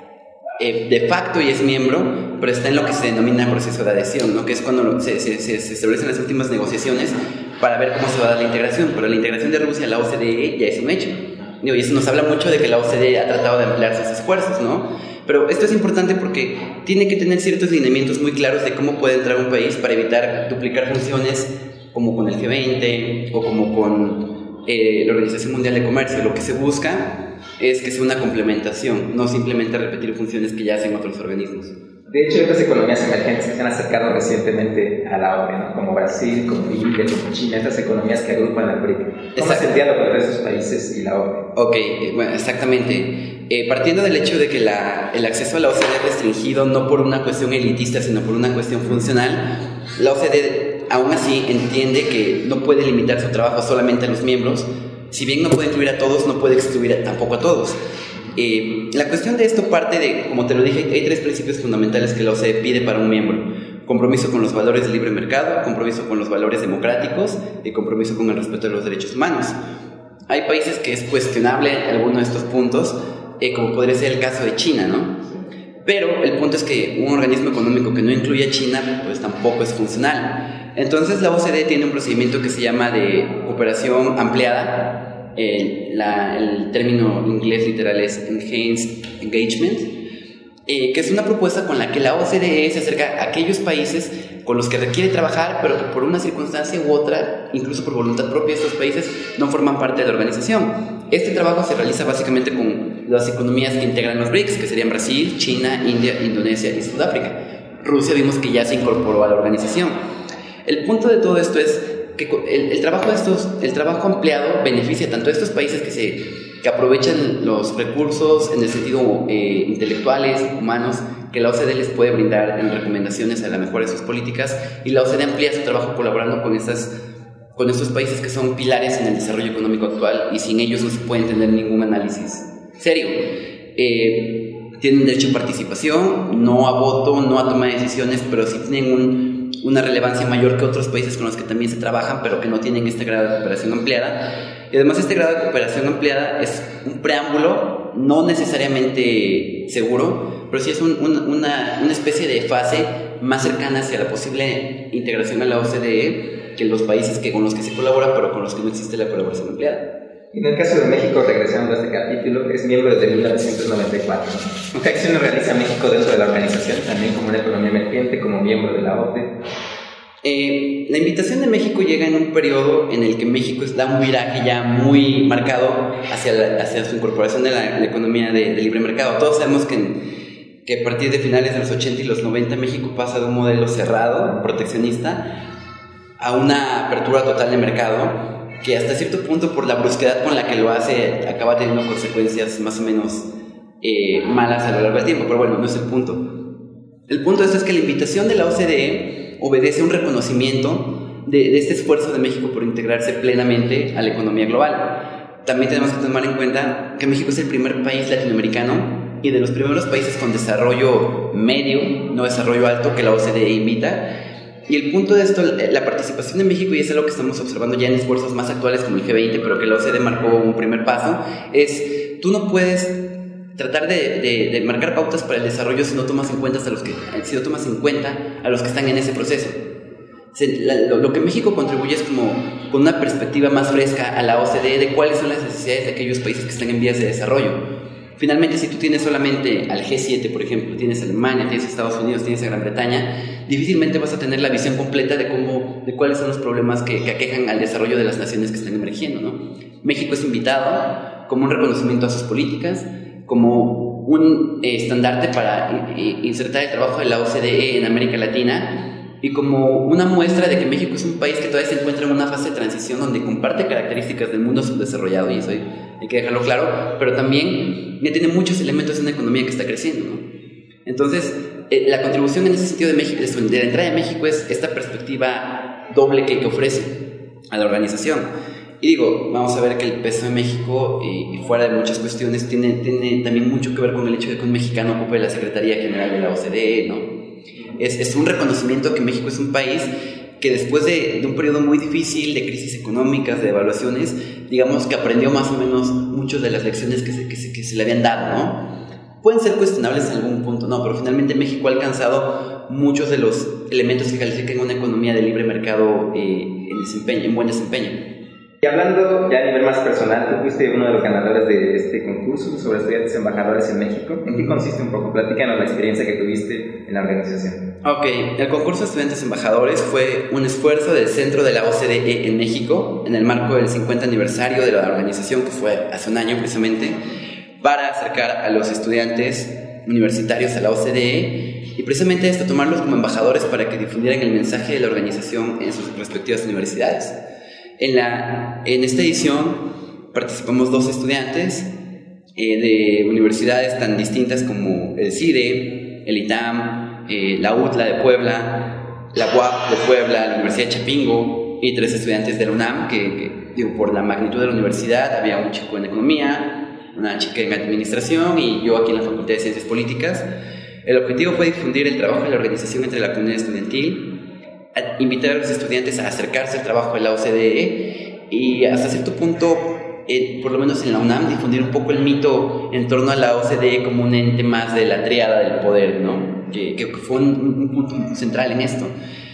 eh, de facto y es miembro, pero está en lo que se denomina proceso de adhesión, ¿no? Que es cuando se, se, se, se establecen las últimas negociaciones para ver cómo se va a dar la integración. Pero la integración de Rusia a la O C D E ya es un hecho. Y eso nos habla mucho de que la O C D E ha tratado de ampliar sus esfuerzos, ¿no? Pero esto es importante porque tiene que tener ciertos lineamientos muy claros de cómo puede entrar un país para evitar duplicar funciones como con el G veinte o como con eh, la Organización Mundial de Comercio. Lo que se busca es que sea una complementación, no simplemente repetir funciones que ya hacen otros organismos. De hecho, otras economías emergentes se han acercado recientemente a la O C D E, ¿no? Como Brasil, como India, como China, estas economías que agrupan al B R I C. ¿Cómo es el diálogo entre esos países y la O C D E? Ok, eh, bueno, exactamente. Eh, partiendo del hecho de que la, el acceso a la O C D E es restringido no por una cuestión elitista, sino por una cuestión funcional, la O C D E aún así entiende que no puede limitar su trabajo solamente a los miembros. Si bien no puede incluir a todos, no puede excluir tampoco a todos. Eh, la cuestión de esto parte de, como te lo dije, hay tres principios fundamentales que la O C D E pide para un miembro: compromiso con los valores del libre mercado, compromiso con los valores democráticos y compromiso con el respeto de los derechos humanos. Hay países que es cuestionable alguno de estos puntos, eh, como podría ser el caso de China, ¿no? Pero el punto es que un organismo económico que no incluye a China, pues tampoco es funcional. Entonces la O C D E tiene un procedimiento que se llama de cooperación ampliada. El, la, el término inglés literal es Enhanced Engagement, eh, que es una propuesta con la que la O C D E se acerca a aquellos países con los que requiere trabajar, pero que por una circunstancia u otra, incluso por voluntad propia de estos países, no forman parte de la organización. Este trabajo se realiza básicamente con las economías que integran los B R I C S, que serían Brasil, China, India, Indonesia y Sudáfrica. Rusia vimos que ya se incorporó a la organización. El punto de todo esto es que el, el, trabajo de estos, el trabajo ampliado beneficia tanto a estos países que, se, que aprovechan los recursos en el sentido eh, intelectuales, humanos, que la O C D E les puede brindar en recomendaciones a la mejora de sus políticas, y la O C D E amplía su trabajo colaborando con, estas, con estos países que son pilares en el desarrollo económico actual, y sin ellos no se puede entender ningún análisis serio. Eh, tienen derecho a participación, no a voto, no a toma de decisiones, pero sí tienen un una relevancia mayor que otros países con los que también se trabajan, pero que no tienen este grado de cooperación ampliada. Y además este grado de cooperación ampliada es un preámbulo, no necesariamente seguro, pero sí es un, un, una, una especie de fase más cercana hacia la posible integración a la O C D E que los países que, con los que se colabora, pero con los que no existe la colaboración ampliada. En el caso de México, regresando a este capítulo, es miembro desde mil novecientos noventa y cuatro. ¿Qué acciones realiza México dentro de la organización, también como una economía emergente, como miembro de la O C D E? Eh, la invitación de México llega en un periodo en el que México da un viraje ya muy marcado hacia, la, hacia su incorporación de la, la economía de, de libre mercado. Todos sabemos que en, que a partir de finales de los ochenta y los noventa México pasa de un modelo cerrado, proteccionista, a una apertura total de mercado, que hasta cierto punto, por la brusquedad con la que lo hace, acaba teniendo consecuencias más o menos eh, malas a lo largo del tiempo. Pero bueno, no es el punto. El punto de esto es que la invitación de la O C D E obedece a un reconocimiento de, de este esfuerzo de México por integrarse plenamente a la economía global. También tenemos que tomar en cuenta que México es el primer país latinoamericano y de los primeros países con desarrollo medio, no desarrollo alto, que la O C D E invita. Y el punto de esto, la participación de México, y es algo que estamos observando ya en esfuerzos más actuales como el G veinte, pero que la O C D E marcó un primer paso, es, tú no puedes tratar de, de, de marcar pautas para el desarrollo si no tomas en cuenta a los que, si no tomas en cuenta a los que están en ese proceso. Se, la, lo, lo que México contribuye es como con una perspectiva más fresca a la O C D E de cuáles son las necesidades de aquellos países que están en vías de desarrollo. Finalmente, si tú tienes solamente al G siete, por ejemplo, tienes a Alemania, tienes a Estados Unidos, tienes a Gran Bretaña, difícilmente vas a tener la visión completa de cómo, de cuáles son los problemas que, que aquejan al desarrollo de las naciones que están emergiendo, ¿no? México es invitado como un reconocimiento a sus políticas, como un eh, estandarte para eh, insertar el trabajo de la O C D E en América Latina y como una muestra de que México es un país que todavía se encuentra en una fase de transición donde comparte características del mundo subdesarrollado, y eso hay que dejarlo claro, pero también ya tiene muchos elementos de una economía que está creciendo, ¿no? Entonces, eh, la contribución en ese sentido de México, de la entrada de México, es esta perspectiva doble que, que ofrece a la organización. Y digo, vamos a ver que el peso de México, y eh, fuera de muchas cuestiones, tiene, tiene también mucho que ver con el hecho de que un mexicano ocupe la Secretaría General de la O C D E, ¿no? Es, es un reconocimiento que México es un país que después de, de un periodo muy difícil, de crisis económicas, de evaluaciones, digamos que aprendió más o menos muchas de las lecciones que se, que se, que se le habían dado, ¿no? Pueden ser cuestionables en algún punto, no, pero finalmente México ha alcanzado muchos de los elementos que califican una economía de libre mercado eh, en desempeño, en buen desempeño. Y hablando ya a nivel más personal, tú fuiste uno de los ganadores de este concurso sobre estudiantes embajadores en México. ¿En qué consiste un poco? Platícanos la experiencia que tuviste en la organización. Ok, el concurso de estudiantes embajadores fue un esfuerzo del Centro de la O C D E en México, en el marco del cincuenta aniversario de la organización, que fue hace un año precisamente, para acercar a los estudiantes universitarios a la O C D E y precisamente esto, tomarlos como embajadores para que difundieran el mensaje de la organización en sus respectivas universidades. En, la, en esta edición participamos dos estudiantes eh, de universidades tan distintas como el CIDE, el ITAM, eh, la UTLA de Puebla, la U A P de Puebla, la Universidad de Chapingo, y tres estudiantes de la UNAM, que, que digo, por la magnitud de la universidad, había un chico en economía, una chica en administración y yo aquí en la Facultad de Ciencias Políticas. El objetivo fue difundir el trabajo de la organización entre la comunidad estudiantil, a invitar a los estudiantes a acercarse al trabajo de la O C D E y hasta cierto punto, eh, por lo menos en la UNAM, difundir un poco el mito en torno a la O C D E como un ente más de la tríada del poder, ¿no? Que, que fue un, un punto central en esto.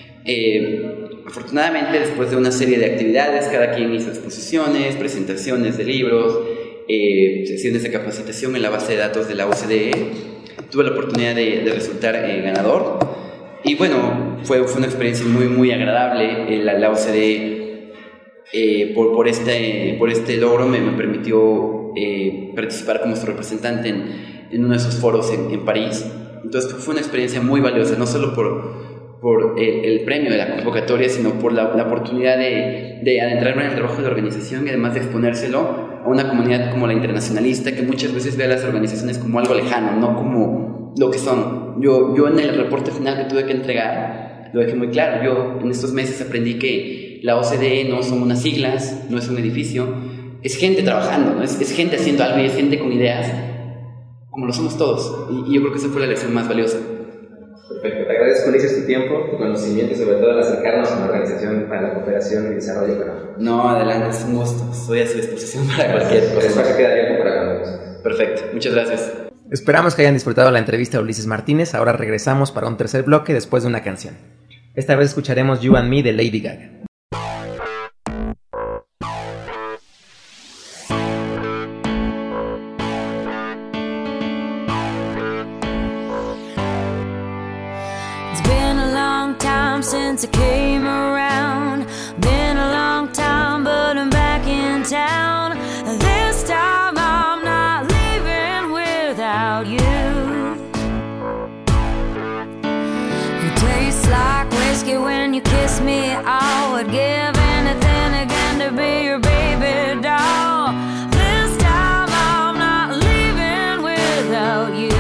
Eh, afortunadamente, después de una serie de actividades, cada quien hizo exposiciones, presentaciones de libros, eh, sesiones de capacitación en la base de datos de la O C D E. Tuve la oportunidad de, de resultar eh, ganador. Y bueno, fue, fue una experiencia muy, muy agradable. Eh, la, la O C D E, eh, por, por, este, por este logro, me, me permitió eh, participar como su representante en, en uno de esos foros en, en París. Entonces fue una experiencia muy valiosa, no solo por, por el, el premio de la convocatoria, sino por la, la oportunidad de, de adentrarme en el trabajo de la organización y además de exponérselo a una comunidad como la internacionalista, que muchas veces ve a las organizaciones como algo lejano, no como lo que son. Yo, yo en el reporte final que tuve que entregar lo dejé muy claro. Yo en estos meses aprendí que la O C D E no son unas siglas, no es un edificio, es gente trabajando, ¿no? es, es gente haciendo algo y es gente con ideas, como lo somos todos. Y, y yo creo que esa fue la lección más valiosa. Perfecto, te agradezco, Ulises, tu tiempo, tu conocimiento y sobre todo al acercarnos a una organización para la cooperación y desarrollo económico. No, adelante, es un gusto, estoy a su disposición para cualquier cosa. El espacio queda abierto para cuando guste. Perfecto, muchas gracias. Esperamos que hayan disfrutado la entrevista a Ulises Martínez. Ahora regresamos para un tercer bloque después de una canción. Esta vez escucharemos You and Me de Lady Gaga. It's been a long time since I came around. Been a long time, but I'm back in town. This time I'm not leaving without you. you kiss me, I would give anything again to be your baby doll. This time I'm not leaving without you.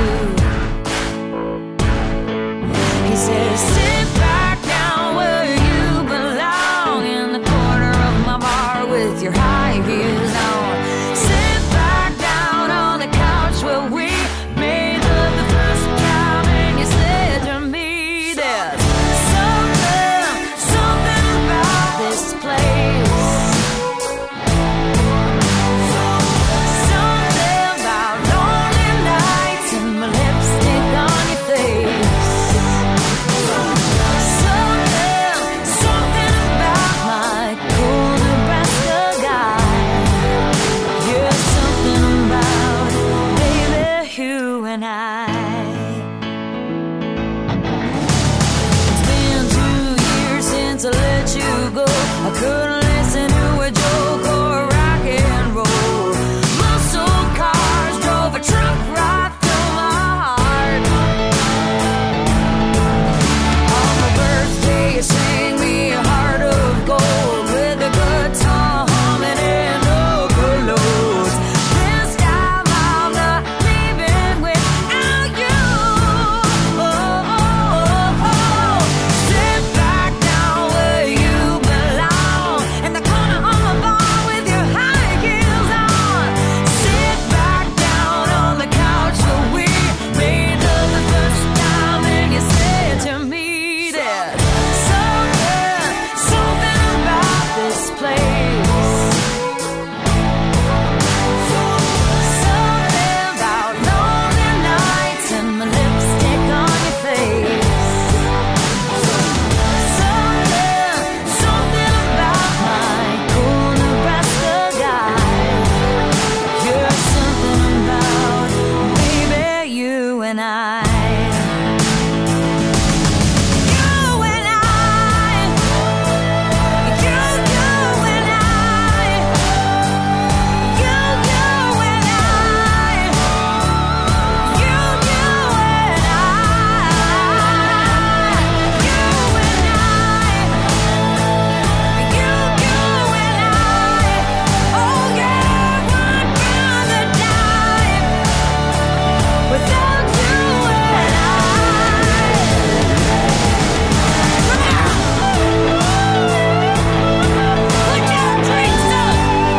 He says, sit back down where you belong, in the corner of my bar with your high heels on. Sit back down on the couch where we made love the first time, and you said to me, there's something, something about this place. Something about lonely nights and my lipstick on your face. Something, something about my cool Nebraska guy. Yeah, something about, baby, you and I. It's been two years since I let you go. I couldn't listen to a joke or rock and roll. Muscle cars drove a truck right through my heart. On my birthday, you sang me a heart of gold with a guitar humming and overloads. This time I'm not leaving without you. Oh, oh, oh, oh. Sit back down where you belong, in the corner of my bar with your high heels on. Sit back down on the couch where we made love the first time, and you said to me, there's something, something about this place. Something about lonely nights and my lipstick on your face. Something, something about my cool Nebraska guy. Yeah, something about, baby, you and I. You and I. You, you and I. You, you and I. You, you and I. You, you and I. You, you and I. Oh yeah, I'd rather die without you and I. Put your drinks up.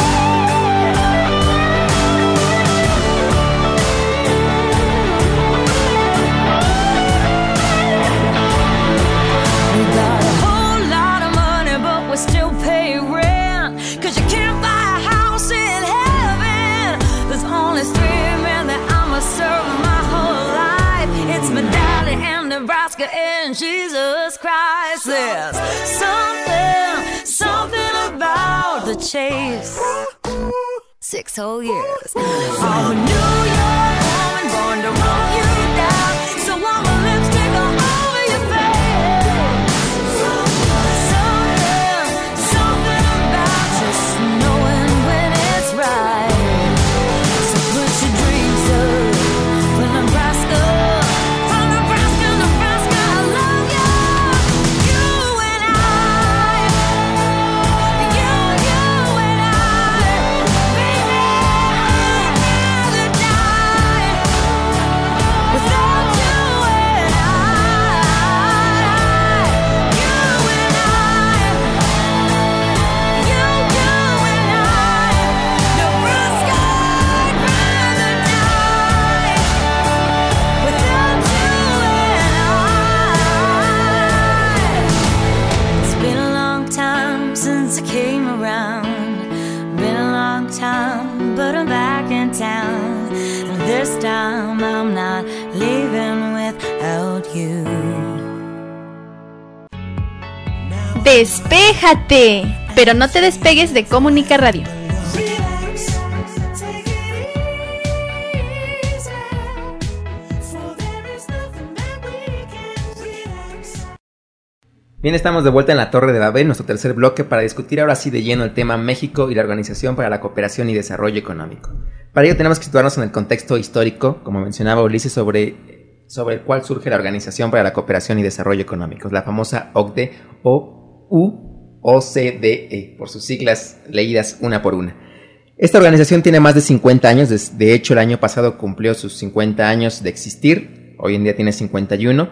We got a whole lot of money, but we still pay rent. Cause you can't buy a house in heaven. There's only three men that I'ma serve my whole life. It's my daddy and Nebraska and Jesus Christ. There's something, something about the chase. Six whole years. I'm a New York woman born to run you down. So I'm a lipstick all over your face. Something, something about just knowing when it's right. So put your dreams up for Nebraska. For Nebraska, Nebraska, I love you. You and I. You, you and I. Baby, I'd rather die without you and I. You and I. You, you and I. Nebraska, I'd rather die without you and I. It's been a long time since I came around. Been a long time, but I'm back in town. And this time I'm not leaving without you. Despéjate, pero no te despegues de Comunica Radio. Bien, estamos de vuelta en la Torre de Babel, nuestro tercer bloque, para discutir ahora sí de lleno el tema México y la Organización para la Cooperación y Desarrollo Económico. Para ello tenemos que situarnos en el contexto histórico, como mencionaba Ulises, sobre sobre el cual surge la Organización para la Cooperación y Desarrollo Económicos, la famosa O C D E o U O C D E, por sus siglas leídas una por una. Esta organización tiene más de cincuenta años, de hecho el año pasado cumplió sus cincuenta años de existir, hoy en día tiene cincuenta y uno.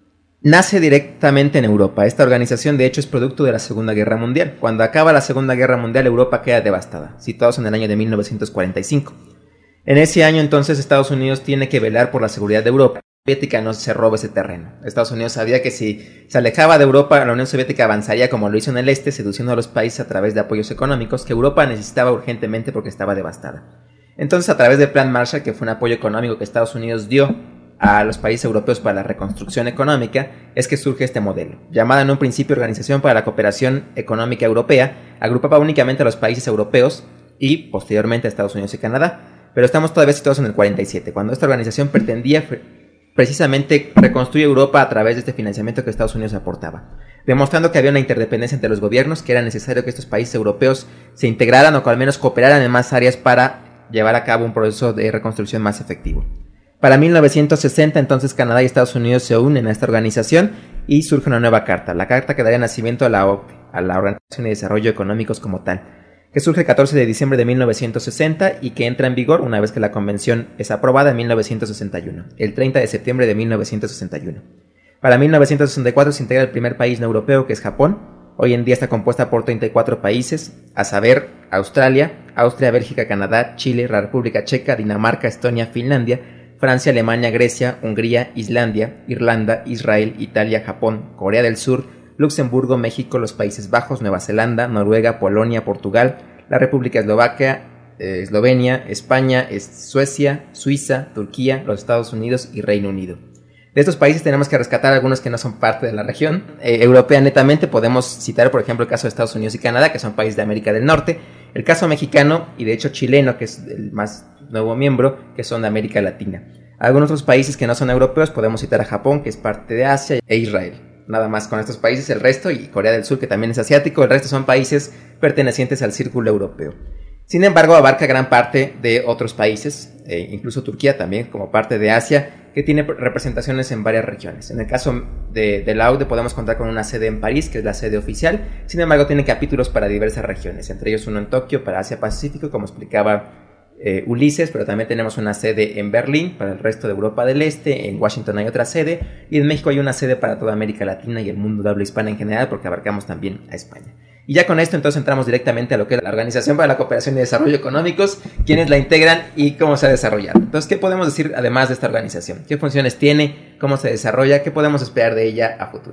Nace directamente en Europa. Esta organización de hecho es producto de la Segunda Guerra Mundial. Cuando acaba la Segunda Guerra Mundial, Europa queda devastada, situados en el año de mil novecientos cuarenta y cinco. En ese año entonces Estados Unidos tiene que velar por la seguridad de Europa. La Unión Soviética no se roba ese terreno. Estados Unidos sabía que si se alejaba de Europa, la Unión Soviética avanzaría como lo hizo en el este, seduciendo a los países a través de apoyos económicos que Europa necesitaba urgentemente porque estaba devastada. Entonces, a través del Plan Marshall, que fue un apoyo económico que Estados Unidos dio a los países europeos para la reconstrucción económica, es que surge este modelo. Llamada en un principio Organización para la Cooperación Económica Europea, agrupaba únicamente a los países europeos y posteriormente a Estados Unidos y Canadá. Pero estamos todavía situados en el cuarenta y siete, cuando esta organización pretendía precisamente reconstruir Europa a través de este financiamiento que Estados Unidos aportaba, demostrando que había una interdependencia entre los gobiernos, que era necesario que estos países europeos se integraran o que al menos cooperaran en más áreas para llevar a cabo un proceso de reconstrucción más efectivo. Para mil novecientos sesenta, entonces, Canadá y Estados Unidos se unen a esta organización y surge una nueva carta, la carta que daría nacimiento a la O C D E, a la Organización de Desarrollo Económicos como tal, que surge el catorce de diciembre de mil novecientos sesenta y que entra en vigor una vez que la convención es aprobada en mil novecientos sesenta y uno, el treinta de septiembre de mil novecientos sesenta y uno. Para mil novecientos sesenta y cuatro se integra el primer país no europeo, que es Japón. Hoy en día está compuesta por treinta y cuatro países, a saber, Australia, Austria, Bélgica, Canadá, Chile, la República Checa, Dinamarca, Estonia, Finlandia, Francia, Alemania, Grecia, Hungría, Islandia, Irlanda, Israel, Italia, Japón, Corea del Sur, Luxemburgo, México, los Países Bajos, Nueva Zelanda, Noruega, Polonia, Portugal, la República Eslovaquia, eh, Eslovenia, España, es Suecia, Suiza, Turquía, los Estados Unidos y Reino Unido. De estos países tenemos que rescatar algunos que no son parte de la región eh, europea netamente. Podemos citar, por ejemplo, el caso de Estados Unidos y Canadá, que son países de América del Norte, el caso mexicano y de hecho chileno, que es el más nuevo miembro, que son de América Latina. Algunos otros países que no son europeos, podemos citar a Japón, que es parte de Asia, e Israel. Nada más con estos países, el resto, y Corea del Sur, que también es asiático, el resto son países pertenecientes al círculo europeo. Sin embargo, abarca gran parte de otros países, eh, incluso Turquía también como parte de Asia, que tiene representaciones en varias regiones. En el caso de, de la O C D E podemos contar con una sede en París, que es la sede oficial. Sin embargo, tiene capítulos para diversas regiones, entre ellos uno en Tokio para Asia-Pacífico, como explicaba Eh, Ulises, pero también tenemos una sede en Berlín para el resto de Europa del Este, en Washington hay otra sede, y en México hay una sede para toda América Latina y el mundo de habla hispana en general, porque abarcamos también a España. Y ya con esto entonces entramos directamente a lo que es la Organización para la Cooperación y Desarrollo Económicos, quienes la integran y cómo se ha desarrollado. Entonces, ¿qué podemos decir además de esta organización? ¿Qué funciones tiene? ¿Cómo se desarrolla? ¿Qué podemos esperar de ella a futuro?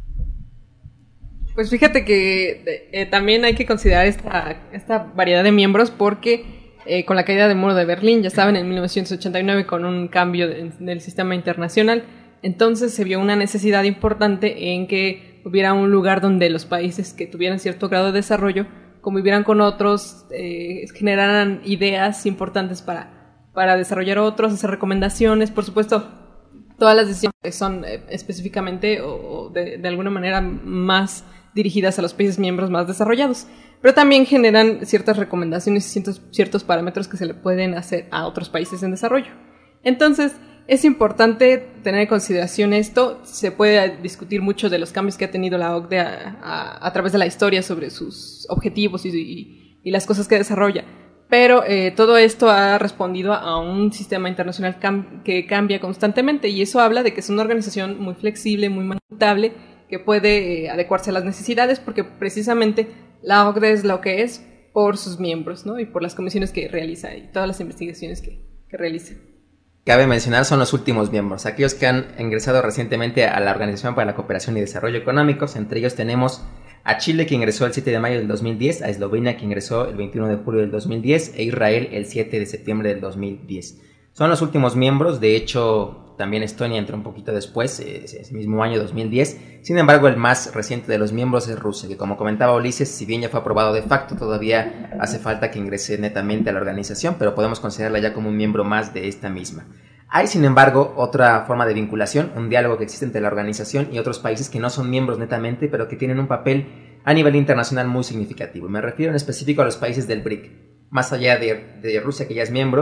Pues fíjate que eh, también hay que considerar esta, esta variedad de miembros porque Eh, con la caída del muro de Berlín, ya saben, en mil novecientos ochenta y nueve, con un cambio de, del sistema internacional, entonces se vio una necesidad importante en que hubiera un lugar donde los países que tuvieran cierto grado de desarrollo convivieran con otros, eh, generaran ideas importantes para, para desarrollar otros, hacer recomendaciones, por supuesto, todas las decisiones son eh, específicamente o, o de, de alguna manera más dirigidas a los países miembros más desarrollados, pero también generan ciertas recomendaciones y ciertos, ciertos parámetros que se le pueden hacer a otros países en desarrollo. Entonces, es importante tener en consideración esto. Se puede discutir mucho de los cambios que ha tenido la O C D E a, a, a través de la historia sobre sus objetivos y, y, y las cosas que desarrolla, pero eh, todo esto ha respondido a un sistema internacional cam- que cambia constantemente, y eso habla de que es una organización muy flexible, muy manejable, que puede eh, adecuarse a las necesidades, porque precisamente la O C D E es lo que es por sus miembros, ¿no? Y por las comisiones que realiza y todas las investigaciones que, que realiza. Cabe mencionar son los últimos miembros, aquellos que han ingresado recientemente a la Organización para la Cooperación y Desarrollo Económicos. Entre ellos tenemos a Chile, que ingresó el siete de mayo del dos mil diez, a Eslovenia, que ingresó el veintiuno de julio del dos mil diez, e Israel el siete de septiembre del dos mil diez. Son los últimos miembros. De hecho, también Estonia entró un poquito después, ese mismo año dos mil diez. Sin embargo, el más reciente de los miembros es Rusia, que, como comentaba Ulises, si bien ya fue aprobado de facto, todavía hace falta que ingrese netamente a la organización, pero podemos considerarla ya como un miembro más de esta misma. Hay, sin embargo, otra forma de vinculación, un diálogo que existe entre la organización y otros países que no son miembros netamente, pero que tienen un papel a nivel internacional muy significativo. Me refiero en específico a los países del B R I C, más allá de, de Rusia, que ya es miembro,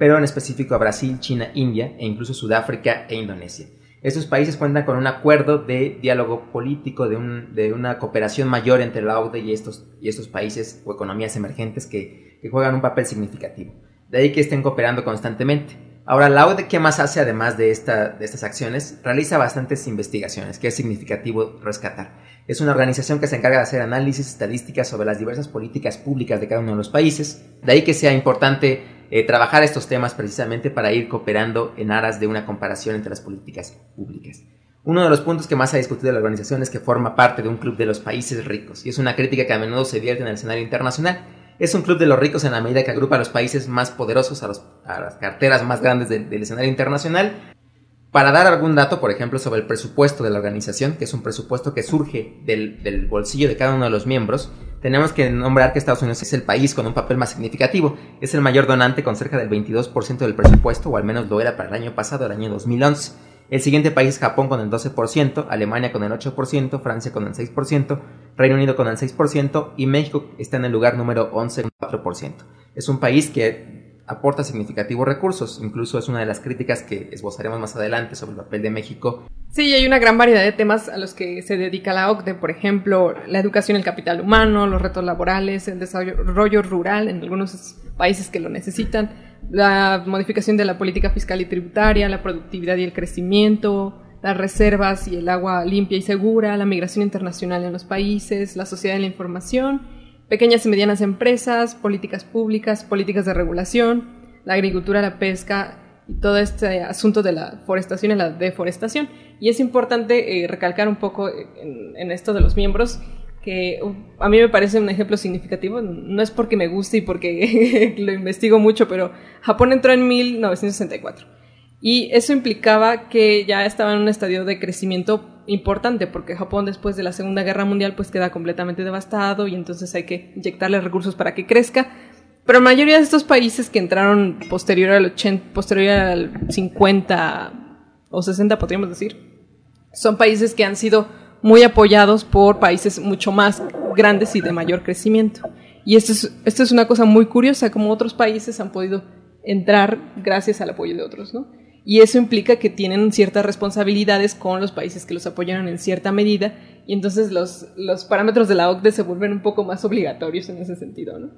pero en específico a Brasil, China, India e incluso Sudáfrica e Indonesia. Estos países cuentan con un acuerdo de diálogo político, de, un, de una cooperación mayor entre la O C D E y estos, y estos países o economías emergentes que, que juegan un papel significativo. De ahí que estén cooperando constantemente. Ahora, la O C D E, ¿qué más hace además de, esta, de estas acciones? Realiza bastantes investigaciones, que es significativo rescatar. Es una organización que se encarga de hacer análisis estadísticas sobre las diversas políticas públicas de cada uno de los países. De ahí que sea importante eh, trabajar estos temas precisamente para ir cooperando en aras de una comparación entre las políticas públicas. Uno de los puntos que más se ha discutido la organización es que forma parte de un club de los países ricos, y es una crítica que a menudo se vierte en el escenario internacional. Es un club de los ricos en la medida que agrupa a los países más poderosos, a, los, a las carteras más grandes de, del escenario internacional. Para dar algún dato, por ejemplo, sobre el presupuesto de la organización, que es un presupuesto que surge del, del bolsillo de cada uno de los miembros, tenemos que nombrar que Estados Unidos es el país con un papel más significativo. Es el mayor donante con cerca del veintidós por ciento del presupuesto, o al menos lo era para el año pasado, el año dos mil once. El siguiente país es Japón con el doce por ciento, Alemania con el ocho por ciento, Francia con el seis por ciento, Reino Unido con el seis por ciento y México está en el lugar número once con cuatro por ciento. Es un país que aporta significativos recursos, incluso es una de las críticas que esbozaremos más adelante sobre el papel de México. Sí, hay una gran variedad de temas a los que se dedica la O C D E, por ejemplo, la educación y el capital humano, los retos laborales, el desarrollo rural en algunos países que lo necesitan, la modificación de la política fiscal y tributaria, la productividad y el crecimiento, las reservas y el agua limpia y segura, la migración internacional en los países, la sociedad de la información, pequeñas y medianas empresas, políticas públicas, políticas de regulación, la agricultura, la pesca y todo este asunto de la forestación y la deforestación. Y es importante eh, recalcar un poco en, en esto de los miembros que uh, a mí me parece un ejemplo significativo. No es porque me guste y porque lo investigo mucho, pero Japón entró en mil novecientos sesenta y cuatro. Y eso implicaba que ya estaba en un estadio de crecimiento importante, porque Japón después de la Segunda Guerra Mundial pues queda completamente devastado y entonces hay que inyectarle recursos para que crezca. Pero la mayoría de estos países que entraron posterior al ochenta, posterior al cincuenta o sesenta, podríamos decir, son países que han sido muy apoyados por países mucho más grandes y de mayor crecimiento. Y esto es, esto es una cosa muy curiosa, como otros países han podido entrar gracias al apoyo de otros, ¿no? Y eso implica que tienen ciertas responsabilidades con los países que los apoyaron en cierta medida, y entonces los, los parámetros de la O C D E se vuelven un poco más obligatorios en ese sentido, ¿no?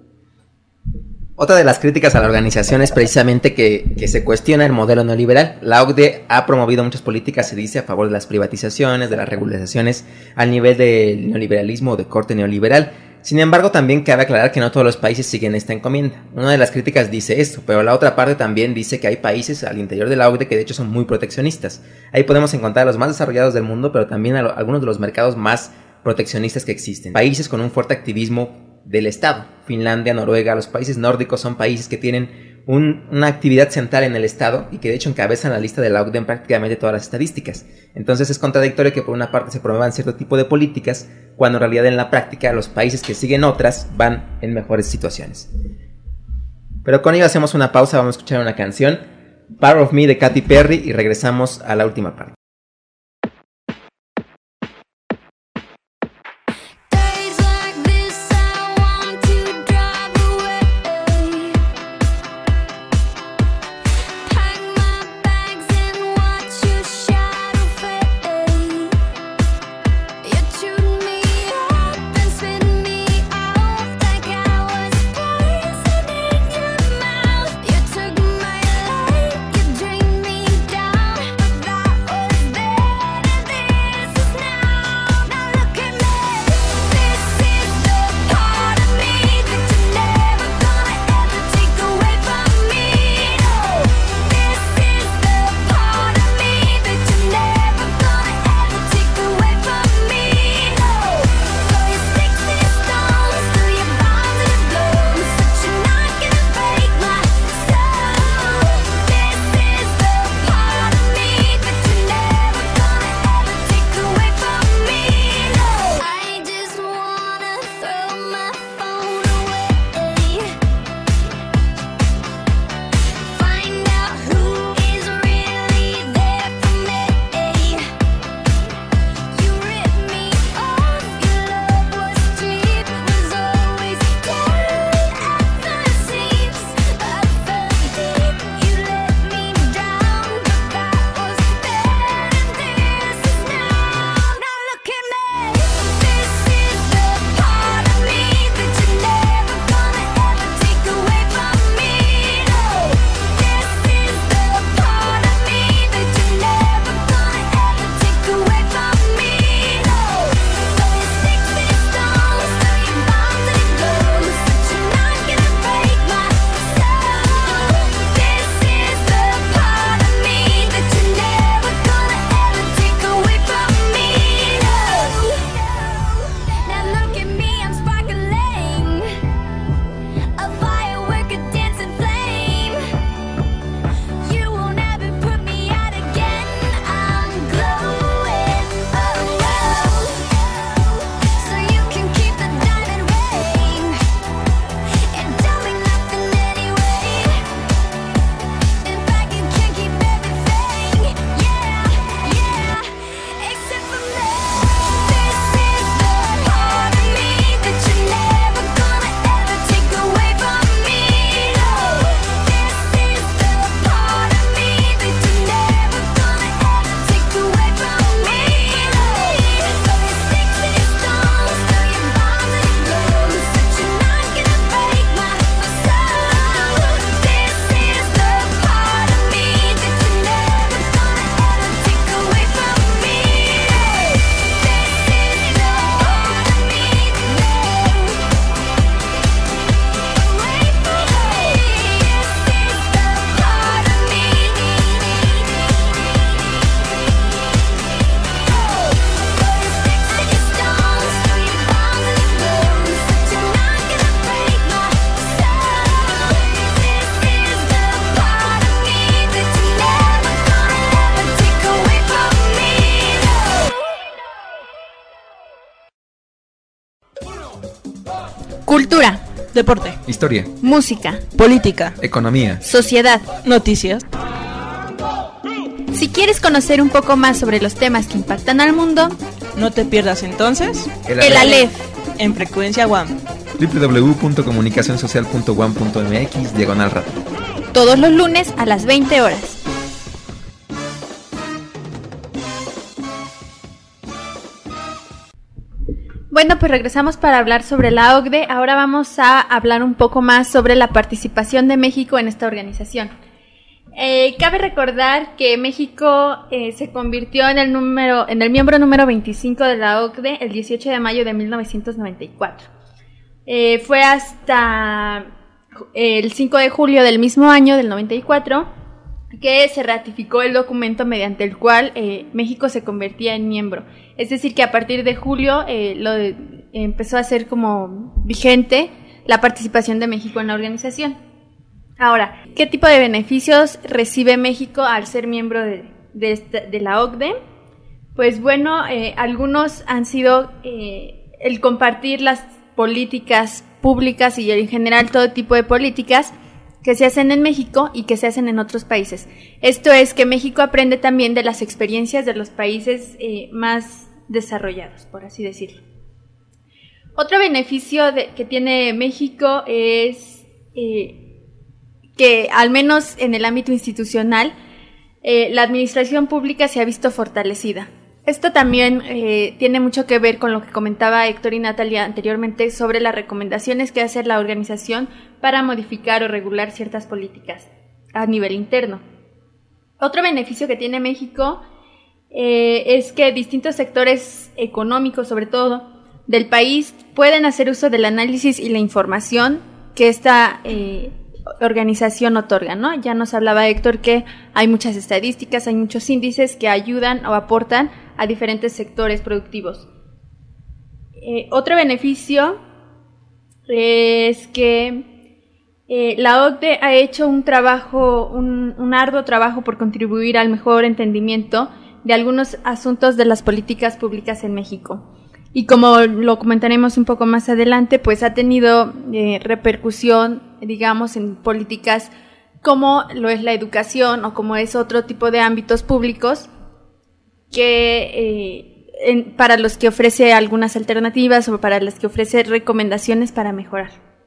Otra de las críticas a la organización es precisamente que, que se cuestiona el modelo neoliberal. La O C D E ha promovido muchas políticas, se dice, a favor de las privatizaciones, de las regularizaciones al nivel del neoliberalismo o de corte neoliberal. Sin embargo, también cabe aclarar que no todos los países siguen esta encomienda. Una de las críticas dice esto, pero la otra parte también dice que hay países al interior de la O C D E que de hecho son muy proteccionistas. Ahí podemos encontrar a los más desarrollados del mundo, pero también a lo, algunos de los mercados más proteccionistas que existen. Países con un fuerte activismo del Estado. Finlandia, Noruega, los países nórdicos son países que tienen un, una actividad central en el Estado y que de hecho encabezan la lista de la O C D E en prácticamente todas las estadísticas. Entonces es contradictorio que por una parte se promuevan cierto tipo de políticas cuando en realidad en la práctica los países que siguen otras van en mejores situaciones. Pero con ello hacemos una pausa, vamos a escuchar una canción, Part of Me de Katy Perry, y regresamos a la última parte. Took my life, you drained me down, but that was Cultura, deporte, historia, música, política, economía, sociedad, noticias. Si quieres conocer un poco más sobre los temas que impactan al mundo, no te pierdas entonces el, el Aleph en frecuencia U A M. doble u doble u doble u punto comunicación social punto u a m punto m x diagonal radio. Todos los lunes a las veinte horas. Bueno, pues regresamos para hablar sobre la O C D E. Ahora vamos a hablar un poco más sobre la participación de México en esta organización. Eh, cabe recordar que México eh, se convirtió en el número, en el miembro número veinticinco de la O C D E el dieciocho de mayo de mil novecientos noventa y cuatro. Eh, fue hasta el cinco de julio del mismo año, del noventa y cuatro, que se ratificó el documento mediante el cual eh, México se convertía en miembro. Es decir, que a partir de julio eh, lo de, empezó a ser como vigente la participación de México en la organización. Ahora, ¿qué tipo de beneficios recibe México al ser miembro de, de, esta, de la O C D E? Pues bueno, eh, algunos han sido eh, el compartir las políticas públicas y en general todo tipo de políticas que se hacen en México y que se hacen en otros países. Esto es que México aprende también de las experiencias de los países eh, más desarrollados, por así decirlo. Otro beneficio de, que tiene México es eh, que, al menos en el ámbito institucional, eh, la administración pública se ha visto fortalecida. Esto también eh, tiene mucho que ver con lo que comentaba Héctor y Natalia anteriormente sobre las recomendaciones que hace la organización para modificar o regular ciertas políticas a nivel interno. Otro beneficio que tiene México eh, es que distintos sectores económicos, sobre todo, del país pueden hacer uso del análisis y la información que esta eh, organización otorga, ¿no? Ya nos hablaba Héctor que hay muchas estadísticas, hay muchos índices que ayudan o aportan a diferentes sectores productivos. Eh, otro beneficio es que eh, la O C D E ha hecho un trabajo, un, un arduo trabajo por contribuir al mejor entendimiento de algunos asuntos de las políticas públicas en México. Y como lo comentaremos un poco más adelante, pues ha tenido eh, repercusión, digamos, en políticas como lo es la educación o como es otro tipo de ámbitos públicos que eh, en, para los que ofrece algunas alternativas o para los que ofrece recomendaciones para mejorar.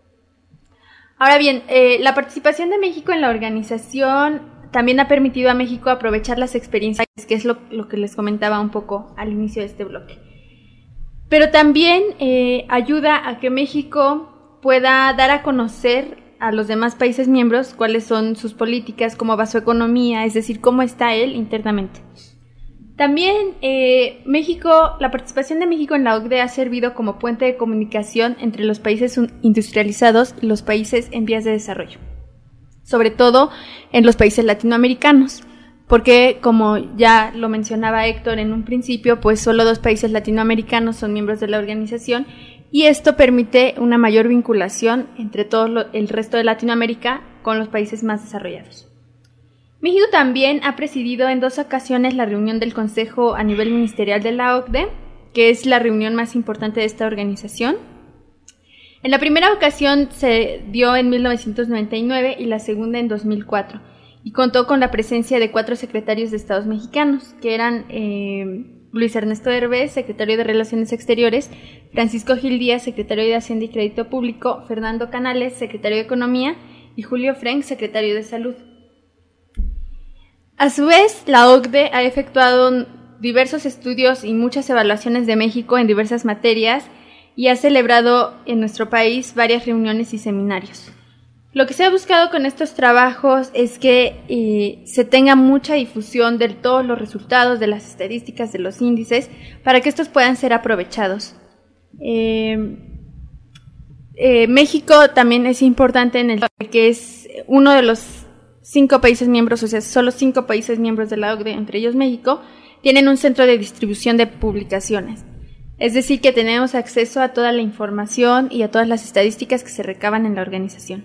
Ahora bien, eh, la participación de México en la organización también ha permitido a México aprovechar las experiencias, que es lo, lo que les comentaba un poco al inicio de este bloque. Pero también eh, ayuda a que México pueda dar a conocer a los demás países miembros cuáles son sus políticas, cómo va su economía, es decir, cómo está él internamente. También eh, México, la participación de México en la O C D E ha servido como puente de comunicación entre los países industrializados y los países en vías de desarrollo, sobre todo en los países latinoamericanos, porque como ya lo mencionaba Héctor en un principio, pues solo dos países latinoamericanos son miembros de la organización y esto permite una mayor vinculación entre todo lo, el resto de Latinoamérica con los países más desarrollados. México también ha presidido en dos ocasiones la reunión del Consejo a nivel ministerial de la O C D E, que es la reunión más importante de esta organización. En la primera ocasión se dio en mil novecientos noventa y nueve y la segunda en dos mil cuatro, y contó con la presencia de cuatro secretarios de Estados mexicanos, que eran eh, Luis Ernesto Derbez, secretario de Relaciones Exteriores, Francisco Gil Díaz, secretario de Hacienda y Crédito Público, Fernando Canales, secretario de Economía, y Julio Frenk, secretario de Salud. A su vez, la O C D E ha efectuado diversos estudios y muchas evaluaciones de México en diversas materias y ha celebrado en nuestro país varias reuniones y seminarios. Lo que se ha buscado con estos trabajos es que eh, se tenga mucha difusión de todos los resultados, de las estadísticas, de los índices, para que estos puedan ser aprovechados. Eh, eh, México también es importante en el que es uno de los cinco países miembros, o sea, solo cinco países miembros de la O C D E, entre ellos México, tienen un centro de distribución de publicaciones. Es decir, que tenemos acceso a toda la información y a todas las estadísticas que se recaban en la organización.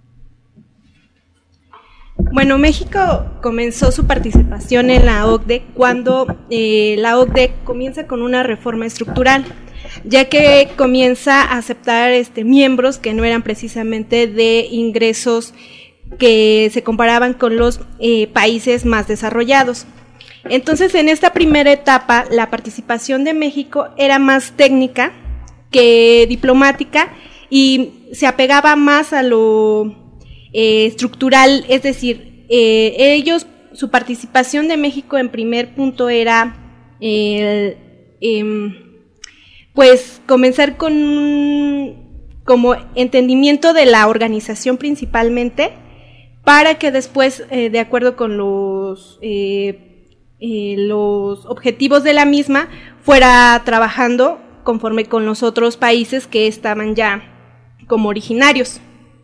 Bueno, México comenzó su participación en la O C D E cuando eh, la O C D E comienza con una reforma estructural. ya que comienza a aceptar este, miembros que no eran precisamente de ingresos que se comparaban con los eh, países más desarrollados. Entonces, en esta primera etapa, la participación de México era más técnica que diplomática y se apegaba más a lo eh, estructural, es decir, eh, ellos, su participación de México en primer punto era el, eh, pues comenzar con un como entendimiento de la organización principalmente, para que después, eh, de acuerdo con los eh, Eh, los objetivos de la misma, fuera trabajando conforme con los otros países que estaban ya como originarios.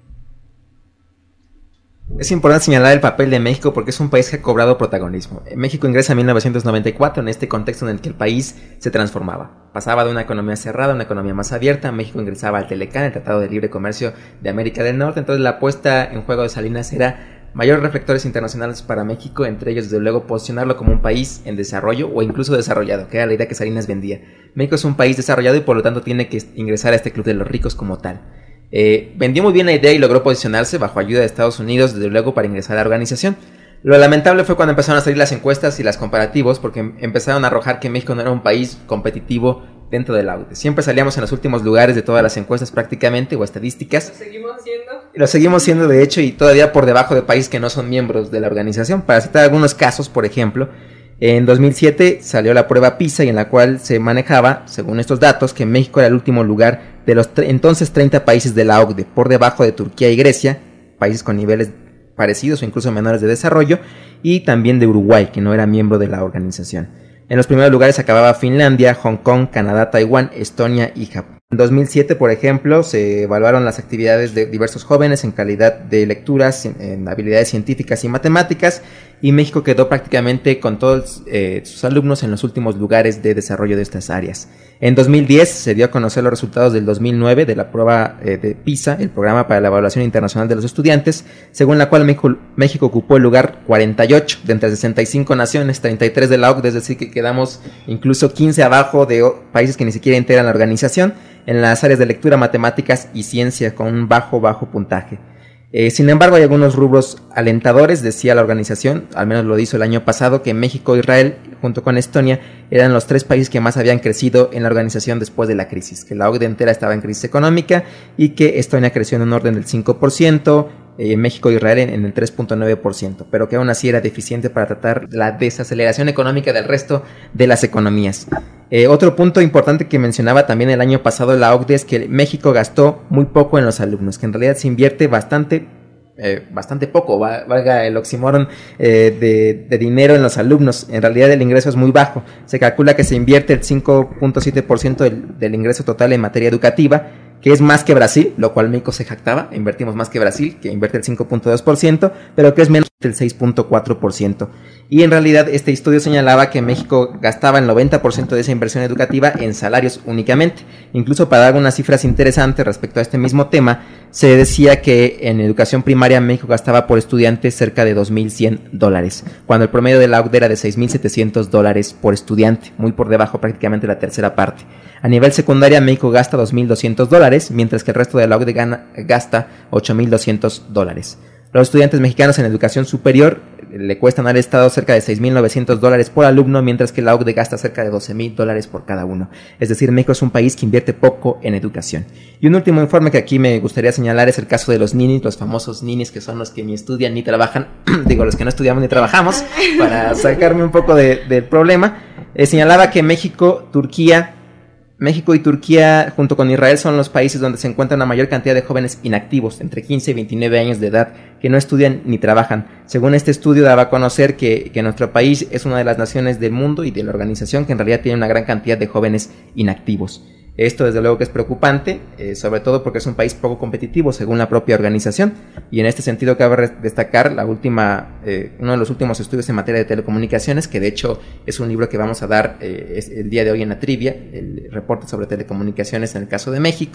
Es importante señalar el papel de México porque es un país que ha cobrado protagonismo. México ingresa en mil novecientos noventa y cuatro en este contexto en el que el país se transformaba. Pasaba de una economía cerrada a una economía más abierta. México ingresaba al Telecán, el Tratado de Libre Comercio de América del Norte. Entonces la puesta en juego de Salinas era mayores reflectores internacionales para México, entre ellos desde luego posicionarlo como un país en desarrollo o incluso desarrollado, que era la idea que Salinas vendía. México es un país desarrollado y por lo tanto tiene que ingresar a este club de los ricos como tal. Eh, vendió muy bien la idea y logró posicionarse bajo ayuda de Estados Unidos desde luego para ingresar a la organización. Lo lamentable fue cuando empezaron a salir las encuestas y las comparativos, porque empezaron a arrojar que México no era un país competitivo dentro de la O C D E. Siempre salíamos en los últimos lugares de todas las encuestas prácticamente o estadísticas. ¿Lo seguimos haciendo? Lo seguimos siendo de hecho y todavía por debajo de países que no son miembros de la organización. Para citar algunos casos, por ejemplo, en dos mil siete salió la prueba PISA y en la cual se manejaba, según estos datos, que México era el último lugar de los tre- entonces treinta países de la O C D E, por debajo de Turquía y Grecia, países con niveles parecidos o incluso menores de desarrollo, y también de Uruguay, que no era miembro de la organización. En los primeros lugares acababa Finlandia, Hong Kong, Canadá, Taiwán, Estonia y Japón. En dos mil siete, por ejemplo, se evaluaron las actividades de diversos jóvenes en calidad de lecturas, en habilidades científicas y matemáticas, y México quedó prácticamente con todos eh, sus alumnos en los últimos lugares de desarrollo de estas áreas. En dos mil diez se dio a conocer los resultados del dos mil nueve de la prueba eh, de PISA, el Programa para la Evaluación Internacional de los Estudiantes, según la cual México, México ocupó el lugar cuarenta y ocho de entre sesenta y cinco naciones, treinta y tres de la O C D E, es decir, que quedamos incluso quince abajo de países que ni siquiera integran la organización, en las áreas de lectura, matemáticas y ciencia con un bajo, bajo puntaje. Eh, sin embargo, hay algunos rubros alentadores, decía la organización, al menos lo hizo el año pasado, que México e Israel, junto con Estonia, eran los tres países que más habían crecido en la organización después de la crisis, que la O C D E entera estaba en crisis económica y que Estonia creció en un orden del cinco por ciento, eh, México e Israel en, en el tres punto nueve por ciento, pero que aún así era deficiente para tratar la desaceleración económica del resto de las economías. Eh, otro punto importante que mencionaba también el año pasado la O C D E es que México gastó muy poco en los alumnos, que en realidad se invierte bastante, eh, bastante poco, valga el oxímoron, eh, de, de dinero en los alumnos. En realidad el ingreso es muy bajo, se calcula que se invierte el cinco punto siete por ciento del, del ingreso total en materia educativa, que es más que Brasil, lo cual México se jactaba, invertimos más que Brasil, que invierte el cinco punto dos por ciento, pero que es menos del seis punto cuatro por ciento. Y en realidad este estudio señalaba que México gastaba el noventa por ciento de esa inversión educativa en salarios únicamente. Incluso para dar algunas cifras interesantes respecto a este mismo tema, se decía que en educación primaria México gastaba por estudiante cerca de dos mil cien dólares, cuando el promedio de la O C D E era de seis mil setecientos dólares por estudiante, muy por debajo prácticamente la tercera parte. A nivel secundaria México gasta dos mil doscientos dólares, mientras que el resto de la O C D E gana, gasta ocho mil doscientos dólares. Los estudiantes mexicanos en educación superior le cuestan al Estado cerca de seis mil novecientos dólares por alumno, mientras que la O C D E gasta cerca de doce mil dólares por cada uno. Es decir, México es un país que invierte poco en educación. Y un último informe que aquí me gustaría señalar es el caso de los ninis, los famosos ninis, que son los que ni estudian ni trabajan, digo, los que no estudiamos ni trabajamos, para sacarme un poco de, del problema. Eh, señalaba que México, Turquía, México y Turquía, junto con Israel, son los países donde se encuentra una mayor cantidad de jóvenes inactivos, entre quince y veintinueve años de edad, que no estudian ni trabajan. Según este estudio, daba a conocer que, que nuestro país es una de las naciones del mundo y de la organización que en realidad tiene una gran cantidad de jóvenes inactivos. Esto desde luego que es preocupante, eh, sobre todo porque es un país poco competitivo según la propia organización, y en este sentido cabe destacar la última, eh, uno de los últimos estudios en materia de telecomunicaciones, que de hecho es un libro que vamos a dar eh, el día de hoy en la trivia, el reporte sobre telecomunicaciones en el caso de México,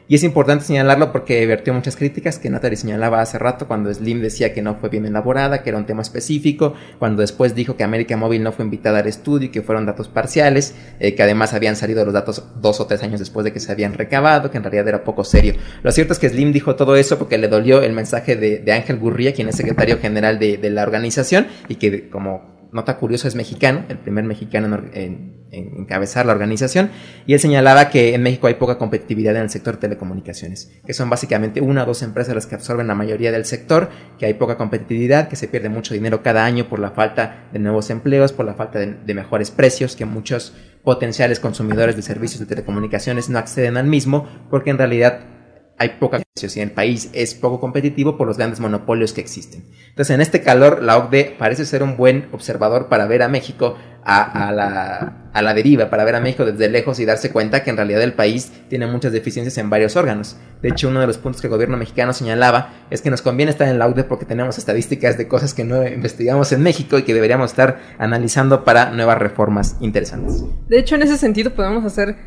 Y es importante señalarlo porque vertió muchas críticas que Natalie señalaba hace rato cuando Slim decía que no fue bien elaborada, que era un tema específico, cuando después dijo que América Móvil no fue invitada al estudio y que fueron datos parciales, eh, que además habían salido los datos dos o tres años después de que se habían recabado, que en realidad era poco serio. Lo cierto es que Slim dijo todo eso porque le dolió el mensaje de, de Ángel Gurría, quien es secretario general de, de la organización y que como nota curiosa es mexicano, el primer mexicano en, en, en encabezar la organización, y él señalaba que en México hay poca competitividad en el sector de telecomunicaciones, que son básicamente una o dos empresas las que absorben la mayoría del sector, que hay poca competitividad, que se pierde mucho dinero cada año por la falta de nuevos empleos, por la falta de, de mejores precios, que muchos potenciales consumidores de servicios de telecomunicaciones no acceden al mismo, porque en realidad hay poca precios y el país es poco competitivo por los grandes monopolios que existen. Entonces, en este calor, la O C D E parece ser un buen observador para ver a México a, a, la, a la deriva, para ver a México desde lejos y darse cuenta que en realidad el país tiene muchas deficiencias en varios órganos. De hecho, uno de los puntos que el gobierno mexicano señalaba es que nos conviene estar en la O C D E porque tenemos estadísticas de cosas que no investigamos en México y que deberíamos estar analizando para nuevas reformas interesantes. De hecho, en ese sentido podemos hacer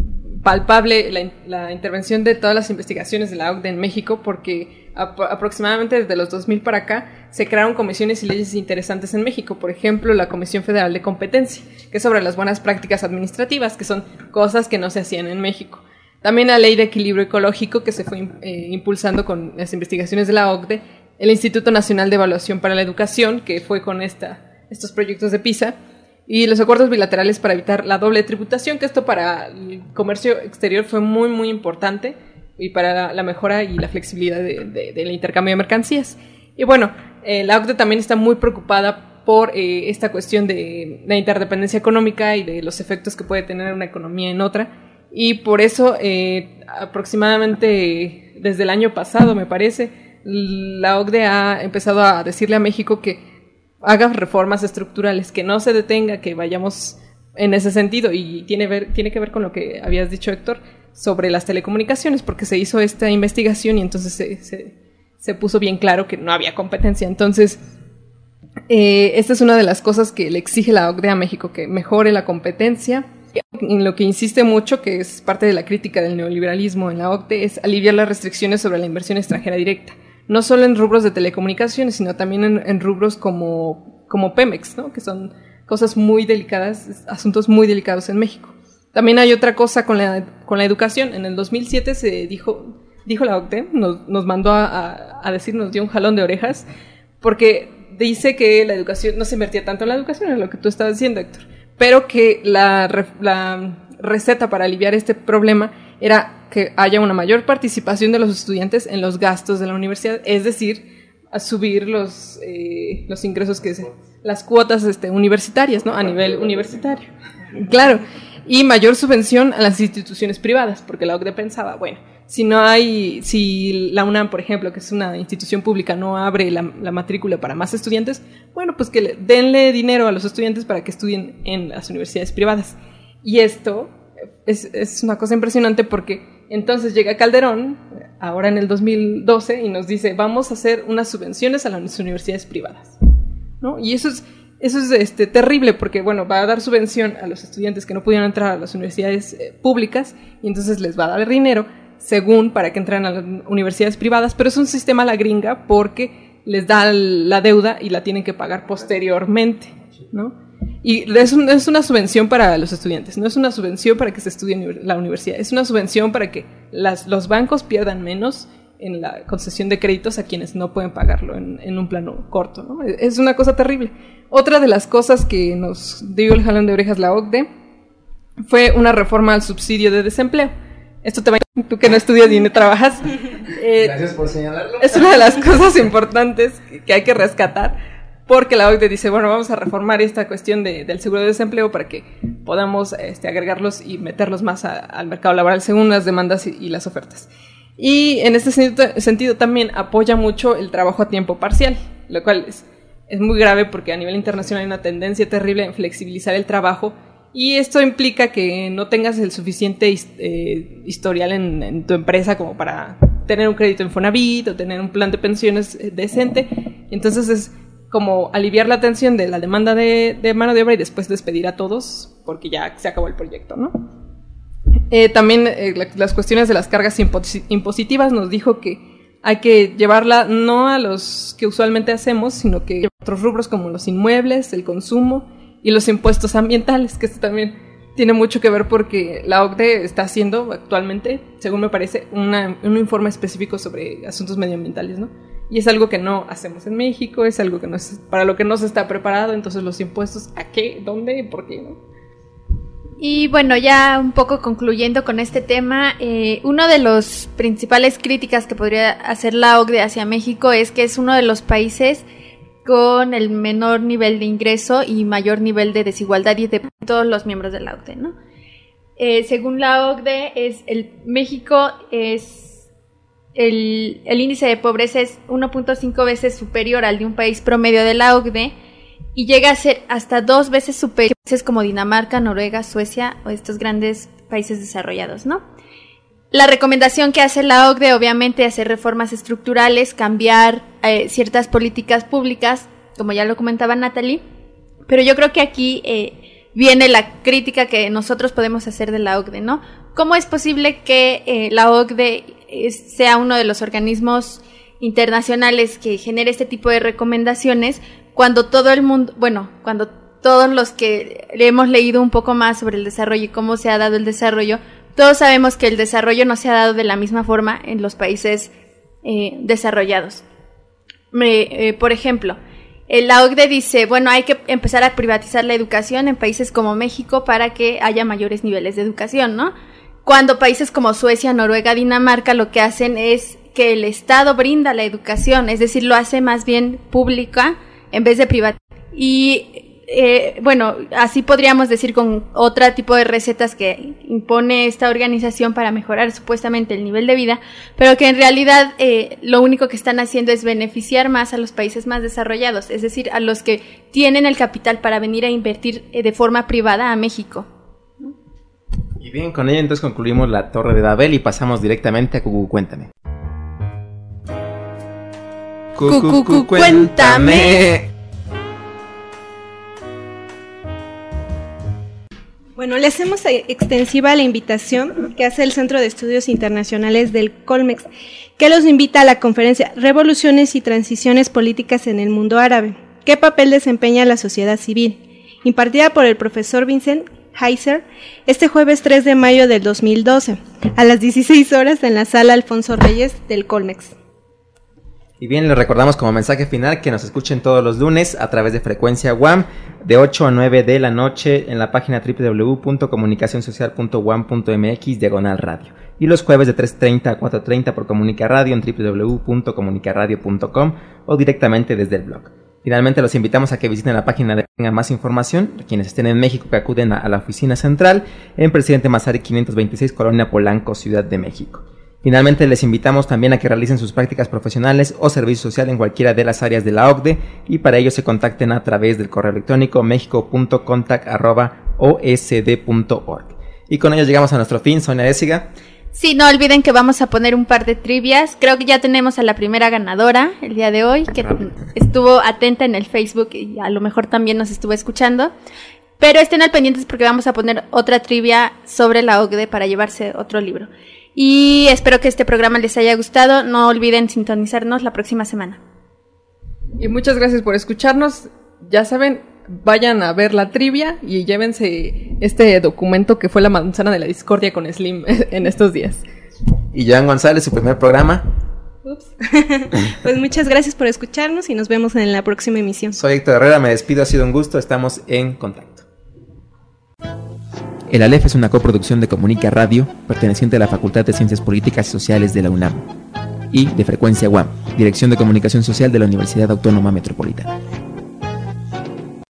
palpable la, la intervención de todas las investigaciones de la O C D E en México, porque ap aproximadamente desde los dos mil para acá se crearon comisiones y leyes interesantes en México. Por ejemplo, la Comisión Federal de Competencia, que es sobre las buenas prácticas administrativas, que son cosas que no se hacían en México. También la Ley de Equilibrio Ecológico, que se fue eh, impulsando con las investigaciones de la O C D E. El Instituto Nacional de Evaluación para la Educación, que fue con esta, estos proyectos de PISA. Y los acuerdos bilaterales para evitar la doble tributación, que esto para el comercio exterior fue muy, muy importante, y para la, la mejora y la flexibilidad de, de, del intercambio de mercancías. Y bueno, eh, la O C D E también está muy preocupada por eh, esta cuestión de la interdependencia económica y de los efectos que puede tener una economía en otra. Y por eso, eh, aproximadamente desde el año pasado, me parece, la O C D E ha empezado a decirle a México que haga reformas estructurales, que no se detenga, que vayamos en ese sentido. Y tiene, ver, tiene que ver con lo que habías dicho, Héctor, sobre las telecomunicaciones, porque se hizo esta investigación y entonces se, se, se puso bien claro que no había competencia. Entonces, eh, esta es una de las cosas que le exige la O C D E a México, que mejore la competencia. En lo que insiste mucho, que es parte de la crítica del neoliberalismo en la O C D E, es aliviar las restricciones sobre la inversión extranjera directa. No solo en rubros de telecomunicaciones, sino también en, en rubros como, como Pemex, ¿no? Que son cosas muy delicadas, asuntos muy delicados en México. También hay otra cosa con la, con la educación. En el dos mil siete se dijo, dijo la O C D E, nos, nos mandó a, a, a decir, nos dio un jalón de orejas, porque dice que la educación, no se invertía tanto en la educación, es lo que tú estabas diciendo, Héctor, pero que la, la receta para aliviar este problema era que haya una mayor participación de los estudiantes en los gastos de la universidad, es decir, a subir los, eh, los ingresos que se, las cuotas este, universitarias, ¿no? A nivel universitario. Claro, y mayor subvención a las instituciones privadas, porque la O C D E pensaba, bueno, si no hay, si la UNAM, por ejemplo, que es una institución pública, no abre la, la matrícula para más estudiantes, bueno, pues que le, denle dinero a los estudiantes para que estudien en las universidades privadas. Y esto es, es una cosa impresionante, porque entonces llega Calderón, ahora en el dos mil doce, y nos dice, vamos a hacer unas subvenciones a las universidades privadas, ¿no? Y eso es, eso es este, terrible, porque bueno, va a dar subvención a los estudiantes que no pudieron entrar a las universidades eh, públicas, y entonces les va a dar dinero, según para que entren a las universidades privadas, pero es un sistema a la gringa, porque les da la deuda y la tienen que pagar posteriormente, ¿no? Y es, un, es una subvención para los estudiantes, no es una subvención para que se estudie en la universidad, es una subvención para que las, los bancos pierdan menos en la concesión de créditos a quienes no pueden pagarlo en, en un plano corto, ¿no? Es una cosa terrible. Otra de las cosas que nos dio el jalón de orejas la O C D E fue una reforma al subsidio de desempleo. Esto te va a... tú que no estudias ni no trabajas. Eh, Gracias por señalarlo. Es una de las cosas importantes que, que hay que rescatar, porque la O C D E dice, bueno, vamos a reformar esta cuestión de, del seguro de desempleo para que podamos este, agregarlos y meterlos más a, al mercado laboral según las demandas y, y las ofertas. Y en este sentido, sentido también apoya mucho el trabajo a tiempo parcial, lo cual es, es muy grave porque a nivel internacional hay una tendencia terrible en flexibilizar el trabajo, y esto implica que no tengas el suficiente eh, historial en, en tu empresa como para tener un crédito en Fonavit o tener un plan de pensiones decente. Entonces es como aliviar la tensión de la demanda de, de mano de obra y después despedir a todos porque ya se acabó el proyecto, ¿no? Eh, también eh, la, las cuestiones de las cargas impos- impositivas nos dijo que hay que llevarla no a los que usualmente hacemos, sino que a otros rubros como los inmuebles, el consumo y los impuestos ambientales, que esto también tiene mucho que ver porque la O C D E está haciendo actualmente, según me parece, una, un informe específico sobre asuntos medioambientales, ¿no? Y es algo que no hacemos en México, es algo que no es, para lo que no se está preparado, entonces los impuestos, ¿a qué? ¿Dónde? ¿Por qué? ¿No? Y bueno, ya un poco concluyendo con este tema, eh, uno de los principales críticas que podría hacer la O C D E hacia México es que es uno de los países con el menor nivel de ingreso y mayor nivel de desigualdad y de todos los miembros de la O C D E, ¿no? Eh, según la O C D E, es el, México es el, el índice de pobreza es uno punto cinco veces superior al de un país promedio de la O C D E y llega a ser hasta dos veces superior a países como Dinamarca, Noruega, Suecia o estos grandes países desarrollados, ¿no? La recomendación que hace la O C D E, obviamente, es hacer reformas estructurales, cambiar eh, ciertas políticas públicas, como ya lo comentaba Natalie, pero yo creo que aquí eh, viene la crítica que nosotros podemos hacer de la O C D E, ¿no? ¿Cómo es posible que eh, la O C D E es, sea uno de los organismos internacionales que genere este tipo de recomendaciones cuando todo el mundo, bueno, cuando todos los que hemos leído un poco más sobre el desarrollo y cómo se ha dado el desarrollo, todos sabemos que el desarrollo no se ha dado de la misma forma en los países eh, desarrollados. Me, eh, por ejemplo, la O C D E dice, bueno, hay que empezar a privatizar la educación en países como México para que haya mayores niveles de educación, ¿no? Cuando países como Suecia, Noruega, Dinamarca lo que hacen es que el Estado brinda la educación, es decir, lo hace más bien pública en vez de privada. Y eh, bueno, así podríamos decir con otro tipo de recetas que impone esta organización para mejorar supuestamente el nivel de vida, pero que en realidad eh, lo único que están haciendo es beneficiar más a los países más desarrollados, es decir, a los que tienen el capital para venir a invertir eh, de forma privada a México. Y bien, con ella entonces concluimos la Torre de Babel y pasamos directamente a Cucu, cuéntame. Cucu, cuéntame. Bueno, le hacemos extensiva la invitación que hace el Centro de Estudios Internacionales del Colmex, que los invita a la conferencia Revoluciones y Transiciones Políticas en el Mundo Árabe. ¿Qué papel desempeña la sociedad civil? Impartida por el profesor Vincent Heiser, este jueves tres de mayo del dos mil doce, a las dieciséis horas en la Sala Alfonso Reyes del Colmex. Y bien, les recordamos como mensaje final que nos escuchen todos los lunes a través de Frecuencia U A M de ocho a nueve de la noche en la página doble u doble u doble u punto comunicación social punto u a m punto m x diagonal radio y los jueves de tres treinta a cuatro treinta por Comunica Radio en doble u doble u doble u punto comunica radio punto com o directamente desde el blog. Finalmente los invitamos a que visiten la página de tengan más información, quienes estén en México que acuden a, a la oficina central en Presidente Mazarik quinientos veintiséis, Colonia Polanco, Ciudad de México. Finalmente les invitamos también a que realicen sus prácticas profesionales o servicio social en cualquiera de las áreas de la O C D E y para ello se contacten a través del correo electrónico mexico punto contact arroba o s d punto org. Y con ello llegamos a nuestro fin, Sonia Ésiga. Sí, no olviden que vamos a poner un par de trivias. Creo que ya tenemos a la primera ganadora el día de hoy, que estuvo atenta en el Facebook y a lo mejor también nos estuvo escuchando. Pero estén al pendientes porque vamos a poner otra trivia sobre la O C D E para llevarse otro libro. Y espero que este programa les haya gustado. No olviden sintonizarnos la próxima semana. Y muchas gracias por escucharnos. Ya saben, vayan a ver la trivia y llévense este documento que fue la manzana de la discordia con Slim en estos días. Y Joan González, su primer programa. Ups. Pues muchas gracias por escucharnos y nos vemos en la próxima emisión. Soy Héctor Herrera, me despido, ha sido un gusto, estamos en contacto. El Aleph es una coproducción de Comunica Radio, perteneciente a la Facultad de Ciencias Políticas y Sociales de la UNAM, y de Frecuencia U A M, Dirección de Comunicación Social de la Universidad Autónoma Metropolitana.